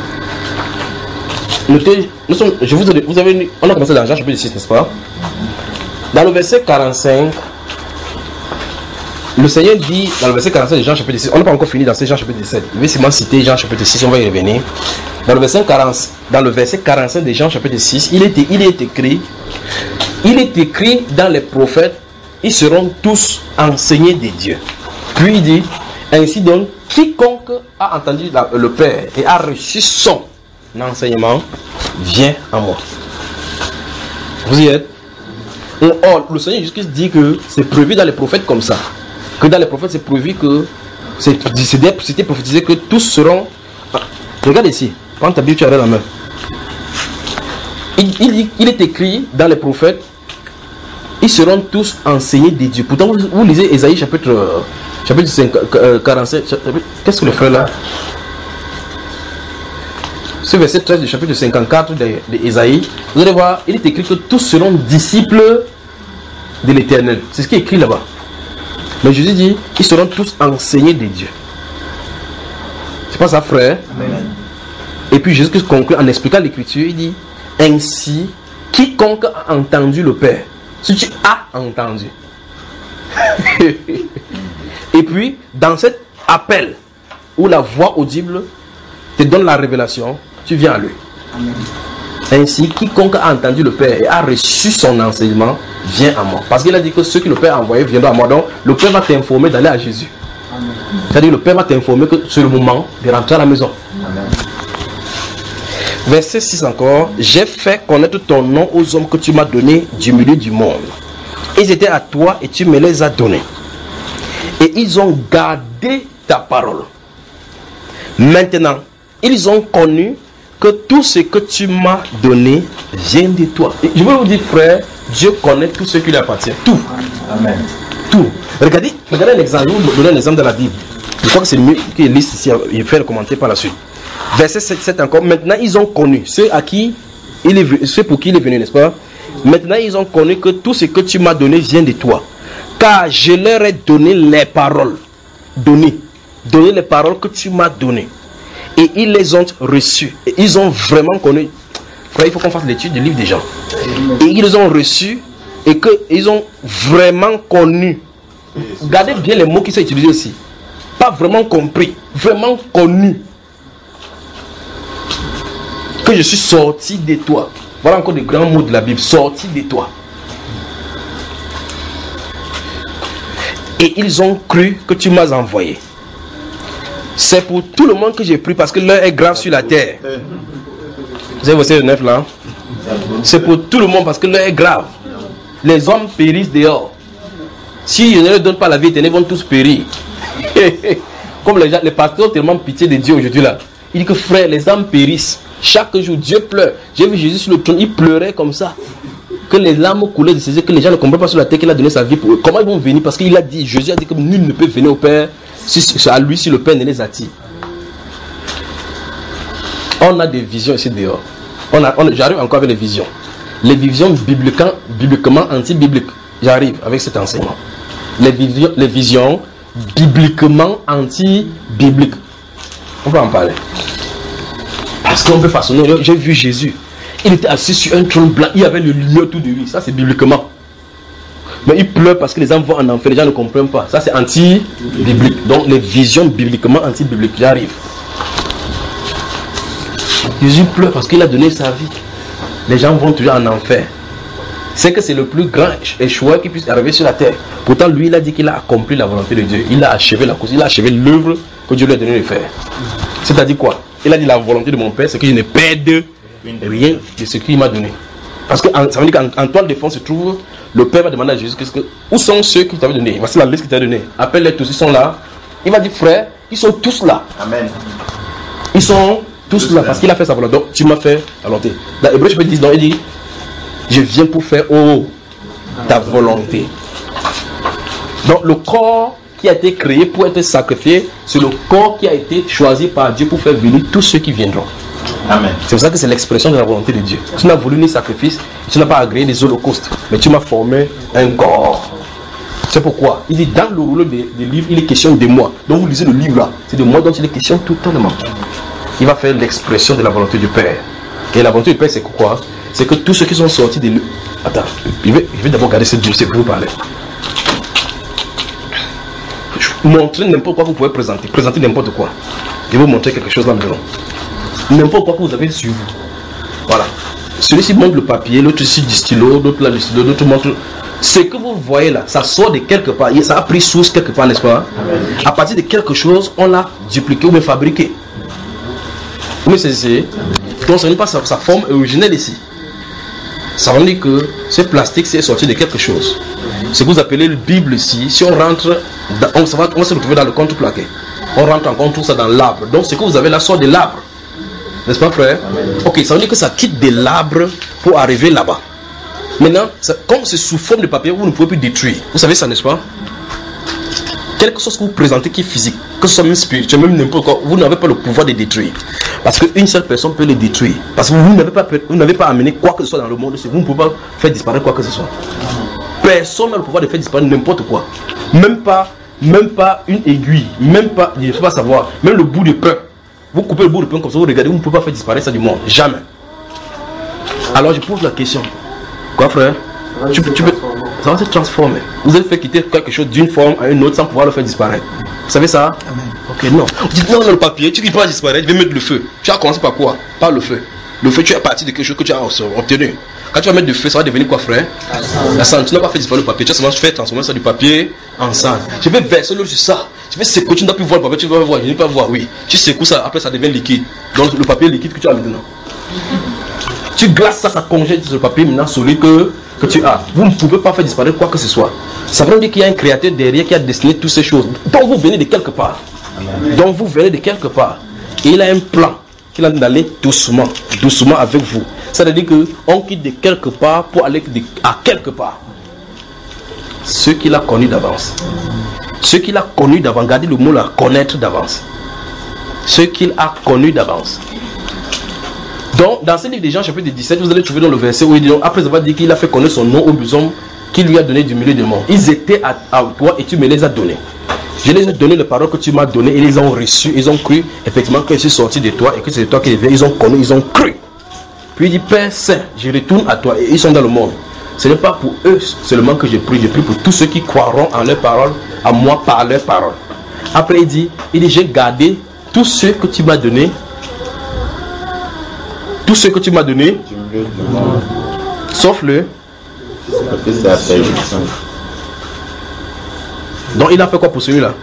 B: Notez, nous sommes, je vous, vous avez, on a commencé dans Jean chapitre six, n'est-ce pas? Dans le verset quarante-cinq, le Seigneur dit, dans le verset quarante-cinq de Jean chapitre six, on n'a pas encore fini dans ce Jean chapitre dix-sept. Je vais seulement citer Jean chapitre six, on va y revenir. Dans le verset quarante, dans le verset quarante-cinq de Jean chapitre six, il est, il est écrit, il est écrit dans les prophètes, ils seront tous enseignés de Dieu. Puis il dit, ainsi donc, quiconque a entendu la, le Père et a reçu son enseignement, vient à moi. Vous y êtes? Or, le Seigneur Jésus-Christ dit que c'est prévu dans les prophètes comme ça. Que dans les prophètes, c'est prévu que c'était prophétisé que tous seront. Ah, regarde ici, prends ta Bible, tu as la main. Il, il, il est écrit dans les prophètes, ils seront tous enseignés de Dieu. Pourtant, vous, vous lisez Ésaïe chapitre, chapitre cinq, quarante-sept. Qu'est-ce que le frère là? Ce verset treize du chapitre cinquante-quatre d'Ésaïe, vous allez voir, il est écrit que tous seront disciples de l'Éternel. C'est ce qui est écrit là-bas. Mais Jésus dit, ils seront tous enseignés de Dieu. C'est pas ça, frère? Amen. Et puis Jésus conclut en expliquant l'Écriture, il dit, ainsi, quiconque a entendu le Père, si tu as entendu. Et puis, dans cet appel, où la voix audible te donne la révélation, tu viens à lui. Amen. Ainsi, quiconque a entendu le Père et a reçu son enseignement, vient à moi. Parce qu'il a dit que ceux que le Père a envoyés viendront à moi. Donc, le Père va t'informer d'aller à Jésus. C'est-à-dire, le Père va t'informer que c'est le moment de rentrer à la maison. Amen. Verset six encore. J'ai fait connaître ton nom aux hommes que tu m'as donnés du milieu du monde. Ils étaient à toi et tu me les as donnés. Et ils ont gardé ta parole. Maintenant, ils ont connu que tout ce que tu m'as donné vient de toi. Et je veux vous dire, frère, Dieu connaît tout ce qui lui appartient. Tout. Amen. Tout. Regardez, regardez un exemple. Je vais vous donner un exemple de la Bible. Je crois que c'est mieux qu'il lise ici et faire le commentaire par la suite. Verset sept encore. Maintenant, ils ont connu ceux à qui il est, ceux pour qui il est venu, n'est-ce pas? Maintenant, ils ont connu que tout ce que tu m'as donné vient de toi. Car je leur ai donné les paroles. Donné. Donné les paroles que tu m'as données. Et ils les ont reçus. Et ils ont vraiment connu. Frère, il faut qu'on fasse l'étude du livre des gens. Et ils les ont reçus. Et qu'ils ont vraiment connu Gardez bien les mots qui sont utilisés aussi. Pas vraiment compris, vraiment connu. Que je suis sorti de toi. Voilà encore des grands mots de la Bible. Sorti de toi. Et ils ont cru que tu m'as envoyé. C'est pour tout le monde que j'ai pris parce que l'heure est grave sur la terre. Vous avez verset neuf là? C'est pour tout le monde parce que l'heure est grave. Les hommes périssent dehors. Si je ne leur donne pas la vie éternelle, ils vont tous périr. Comme les, gens, les pasteurs ont tellement pitié de Dieu aujourd'hui là. Il dit que frère, les âmes périssent. Chaque jour, Dieu pleure. J'ai vu Jésus sur le trône, il pleurait comme ça. Que les larmes coulaient de ses yeux, que les gens ne comprennent pas sur la terre qu'il a donné sa vie pour eux. Comment ils vont venir? Parce qu'il a dit, Jésus a dit que nul ne peut venir au Père si, à lui si le Père ne les attire. On a des visions ici dehors. On a, on, j'arrive encore avec les visions. Les visions bibliquement, bibliquement anti-bibliques. J'arrive avec cet enseignement. Les visions, les visions bibliquement anti-bibliques. On va en parler. Parce qu'on peut façonner. J'ai vu Jésus. Il était assis sur un trône blanc. Il y avait le lumière autour de lui. Ça, c'est bibliquement. Mais il pleure parce que les hommes vont en enfer. Les gens ne comprennent pas. Ça, c'est anti-biblique. Donc, les visions bibliquement anti-bibliques. J'arrive. Jésus pleure parce qu'il a donné sa vie. Les gens vont toujours en enfer. C'est que c'est le plus grand échoueur qui puisse arriver sur la terre. Pourtant, lui, il a dit qu'il a accompli la volonté de Dieu. Il a achevé la cause. Il a achevé l'œuvre que Dieu lui a donné de faire. C'est-à-dire quoi? Il a dit la volonté de mon Père, c'est que je ne perde rien de ce qu'il m'a donné. Parce que ça veut dire qu'en toile de fond se trouve, le Père va demander à Jésus que, où sont ceux qui t'avaient donné? Voici la liste qu'il t'a donnée. Appelle-les tous, ils sont là. Il va dire frère, ils sont tous là.
D: Amen.
B: Ils sont tous, tous là parce qu'il a fait sa volonté. Donc tu m'as fait la volonté. Dans Hébreu chapitre dix, donc, il dit je viens pour faire oh, ta volonté. Donc le corps qui a été créé pour être sacrifié, c'est le corps qui a été choisi par Dieu pour faire venir tous ceux qui viendront.
D: Amen.
B: C'est pour ça que c'est l'expression de la volonté de Dieu. Tu n'as voulu ni sacrifice, tu n'as pas agréé des holocaustes, mais tu m'as formé un corps. C'est pourquoi il dit dans le rouleau des, des livres, il est question de moi. Donc vous lisez le livre là, c'est de moi dont il est question totalement. Il va faire l'expression de la volonté du Père. Et la volonté du Père, c'est quoi? C'est que tous ceux qui sont sortis de... Attends, je vais, je vais d'abord garder ce dossier pour vous parler. Montrer n'importe quoi que vous pouvez présenter. Présenter n'importe quoi. Je vais vous montrer quelque chose là maintenant. N'importe quoi que vous avez sur vous. Voilà. Celui-ci montre le papier, l'autre ici du stylo, l'autre là du stylo, l'autre montre... Ce que vous voyez là, ça sort de quelque part. Ça a pris source quelque part, n'est-ce pas? À partir de quelque chose, on l'a dupliqué ou bien fabriqué. Vous me saisissez? Donc ce n'est pas sa, sa forme originelle ici. Ça veut dire que ce plastique c'est sorti de quelque chose. Ce que vous appelez la Bible ici, si on rentre, dans, on, va, on va se retrouver dans le contreplaqué. On rentre encore, on trouve ça dans l'arbre. Donc ce que vous avez là sort de l'arbre. N'est-ce pas frère? Ok, ça veut dire que ça quitte de l'arbre pour arriver là-bas. Maintenant, ça, comme c'est sous forme de papier, vous ne pouvez plus détruire. Vous savez ça, n'est-ce pas? Quelque chose que vous présentez qui est physique, que ce soit même spirituel, même n'importe quoi, vous n'avez pas le pouvoir de détruire. Parce qu'une seule personne peut le détruire. Parce que vous n'avez pas, vous n'avez pas amené quoi que ce soit dans le monde, vous ne pouvez pas faire disparaître quoi que ce soit. Personne n'a le pouvoir de faire disparaître n'importe quoi. Même pas, même pas une aiguille, même pas, je ne sais pas savoir, même le bout de pain. Vous coupez le bout de pain comme ça, vous regardez, vous ne pouvez pas faire disparaître ça du monde. Jamais. Alors je pose la question. Quoi frère? Tu peux, tu peux, ça va se transformer. Vous allez faire quitter quelque chose d'une forme à une autre sans pouvoir le faire disparaître. Vous savez ça? Amen. Ok, non. On dit non, non, le papier, tu ne peux pas disparaître, je vais mettre le feu. Tu as commencé par quoi? Par le feu. Le feu, tu es parti de quelque chose que tu as obtenu. Quand tu vas mettre du feu, ça va devenir quoi, frère? La cendre. Tu n'as pas fait disparaître le papier, tu as seulement fait transformer ça du papier en cendre. Je vais verser l'eau sur ça. Je vais secouer, tu ne dois plus voir le papier, tu vas voir, je ne vais pas voir, oui. Tu secoues ça, après ça devient liquide. Donc le papier liquide que tu as maintenant. Tu glaces ça, ça congèle sur le papier maintenant solide que, que tu as. Vous ne pouvez pas faire disparaître quoi que ce soit. Ça veut dire qu'il y a un créateur derrière qui a dessiné toutes ces choses. Donc vous venez de quelque part. Amen. Donc vous venez de quelque part. Et il a un plan qu'il a d'aller doucement, doucement avec vous. Ça veut dire qu'on quitte de quelque part pour aller de, à quelque part. Ce qu'il a connu d'avance. Ce qu'il a connu d'avance. Regardez le mot là, connaître d'avance. Ce qu'il a connu d'avance. Donc, dans ce livre des Jean, chapitre dix-sept, vous allez trouver dans le verset où il dit, donc, après avoir dit qu'il a fait connaître son nom aux hommes qu'il lui a donné du milieu des morts. Ils étaient à, à toi et tu me les as donnés. Je les ai donné les paroles que tu m'as données et ils ont reçu, ils ont cru effectivement que je suis sorti de toi et que c'est de toi qui viens. Ils ont connu, ils ont cru. Puis il dit, Père Saint, je retourne à toi et ils sont dans le monde. Ce n'est pas pour eux seulement que je prie, je prie pour tous ceux qui croiront en leurs paroles, à moi par leurs paroles. Après il dit, il dit, j'ai gardé tous ceux que tu m'as donné, tous ceux que tu m'as donné, sauf le. Donc il a fait quoi pour celui-là?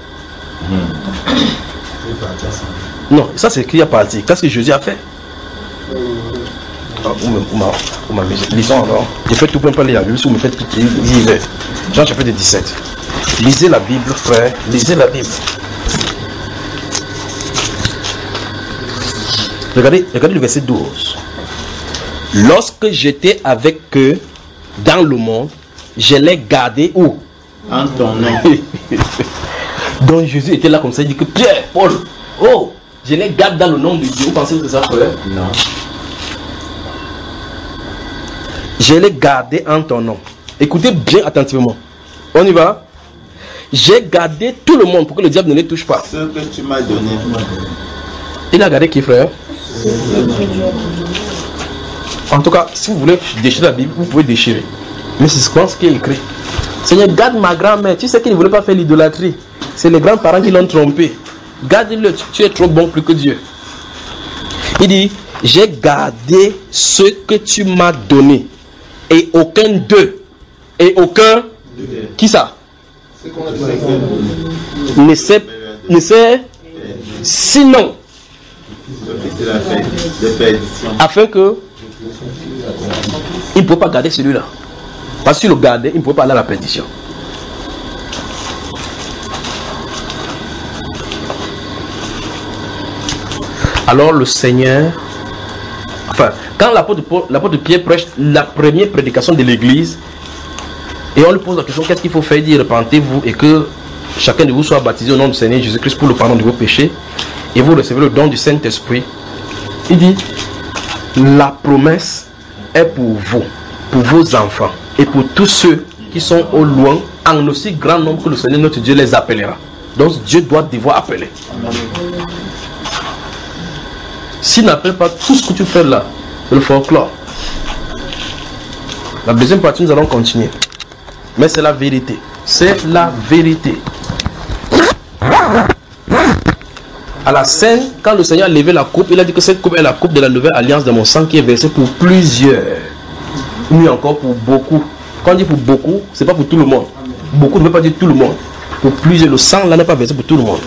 B: Non, ça c'est qui a parti. Qu'est-ce que Jésus a fait? Lisons alors. Je fais tout pour pas lire la Bible. Si vous me faites lire. Jean chapitre dix-sept. Lisez la Bible, frère. Lisez la Bible. Regardez, regardez le verset douze. Lorsque j'étais avec eux dans le monde, je les gardais où?
D: En ton nom.
B: Donc Jésus était là comme ça, il dit que Pierre, Paul, oh, je les garde dans le nom de Dieu. Vous pensez que c'est ça, frère?
D: Non.
B: Je les gardé en ton nom. Écoutez bien attentivement. On y va? J'ai gardé tout le monde pour que le diable ne les touche pas.
D: Ce que tu m'as donné.
B: Il a gardé qui, frère? En tout cas, si vous voulez déchirer la Bible, vous pouvez déchirer. Mais c'est ce qui est écrit. Seigneur, garde ma grand-mère. Tu sais qu'il ne voulait pas faire l'idolâtrie. C'est les grands-parents qui l'ont trompé. Garde-le, tu es trop bon plus que Dieu. Il dit, j'ai gardé ce que tu m'as donné. Et aucun d'eux. Et aucun. Qui ça? Ne sait. Ne sait. Sinon. Afin que. Il ne peut pas garder celui-là. Parce que s'il le gardait, il ne pouvait pas aller à la perdition. Alors le Seigneur, enfin, quand l'apôtre Pierre prêche la première prédication de l'église, et on lui pose la question, qu'est-ce qu'il faut faire? Il dit, repentez-vous et que chacun de vous soit baptisé au nom du Seigneur Jésus-Christ pour le pardon de vos péchés, et vous recevez le don du Saint-Esprit. Il dit, la promesse est pour vous, pour vos enfants, et pour tous ceux qui sont au loin, en aussi grand nombre que le Seigneur notre Dieu les appellera. Donc Dieu doit devoir appeler. S'il n'appelle pas tout ce que tu fais là, le folklore. La deuxième partie, nous allons continuer. Mais c'est la vérité. C'est la vérité. À la scène, quand le Seigneur a levé la coupe, il a dit que cette coupe est la coupe de la nouvelle alliance de mon sang qui est versée pour plusieurs. Mieux encore pour beaucoup. Quand on dit pour beaucoup, c'est pas pour tout le monde. Beaucoup ne veut pas dire tout le monde. Pour plusieurs, le sang là n'est pas versé pour tout le monde.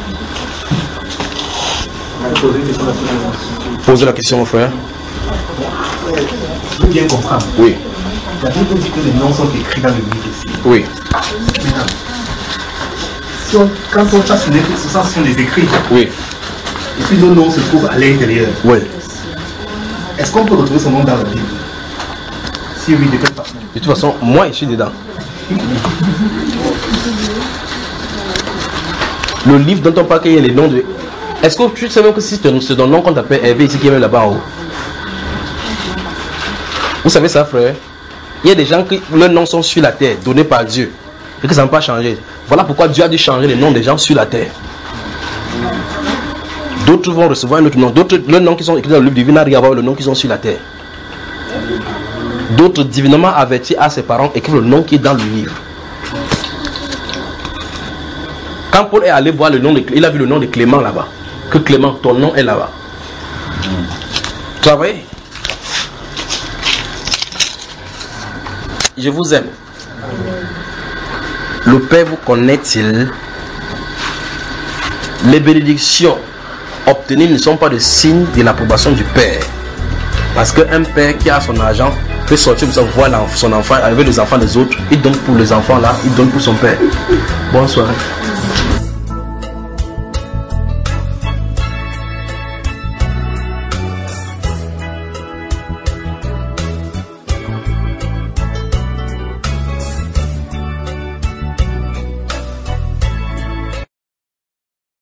B: Posez la question, mon frère.
A: Je veux bien comprendre.
B: Oui.
A: La Bible dit que les noms sont écrits dans le livre ici.
B: Oui.
A: Maintenant, si on, quand on chasse les écrits, ce sont des écrits.
B: Oui.
A: Et puis nos noms se trouvent à l'intérieur.
B: Oui.
A: Est-ce qu'on peut retrouver son nom dans la Bible? Si oui, de quelle façon?
B: De toute façon, moi, je suis dedans. Le livre dont on parle, il y a les noms de... Est-ce que tu sais même que si c'est ton nom qu'on t'appelle Hervé ici qui est même là-bas en haut? Vous savez ça, frère? Il y a des gens qui leurs noms sont sur la terre, donnés par Dieu, et que ça n'a pas changé. Voilà pourquoi Dieu a dû changer les noms des gens sur la terre. D'autres vont recevoir un autre nom. D'autres, leurs noms qui sont écrits dans le livre divin n'arrivent à avoir le nom qui sont sur la terre. D'autres, divinement avertis à ses parents, écrivent le nom qui est dans le livre. Quand Paul est allé voir le nom de, il a vu le nom de Clément là-bas. Que Clément, ton nom est là-bas. Travaillez. Je vous aime. Le Père vous connaît-il? Les bénédictions obtenues ne sont pas de signe de l'approbation du Père. Parce qu'un père qui a son argent peut sortir pour voir son enfant avec les enfants des autres. Il donne pour les enfants là, il donne pour son père. Bonsoir.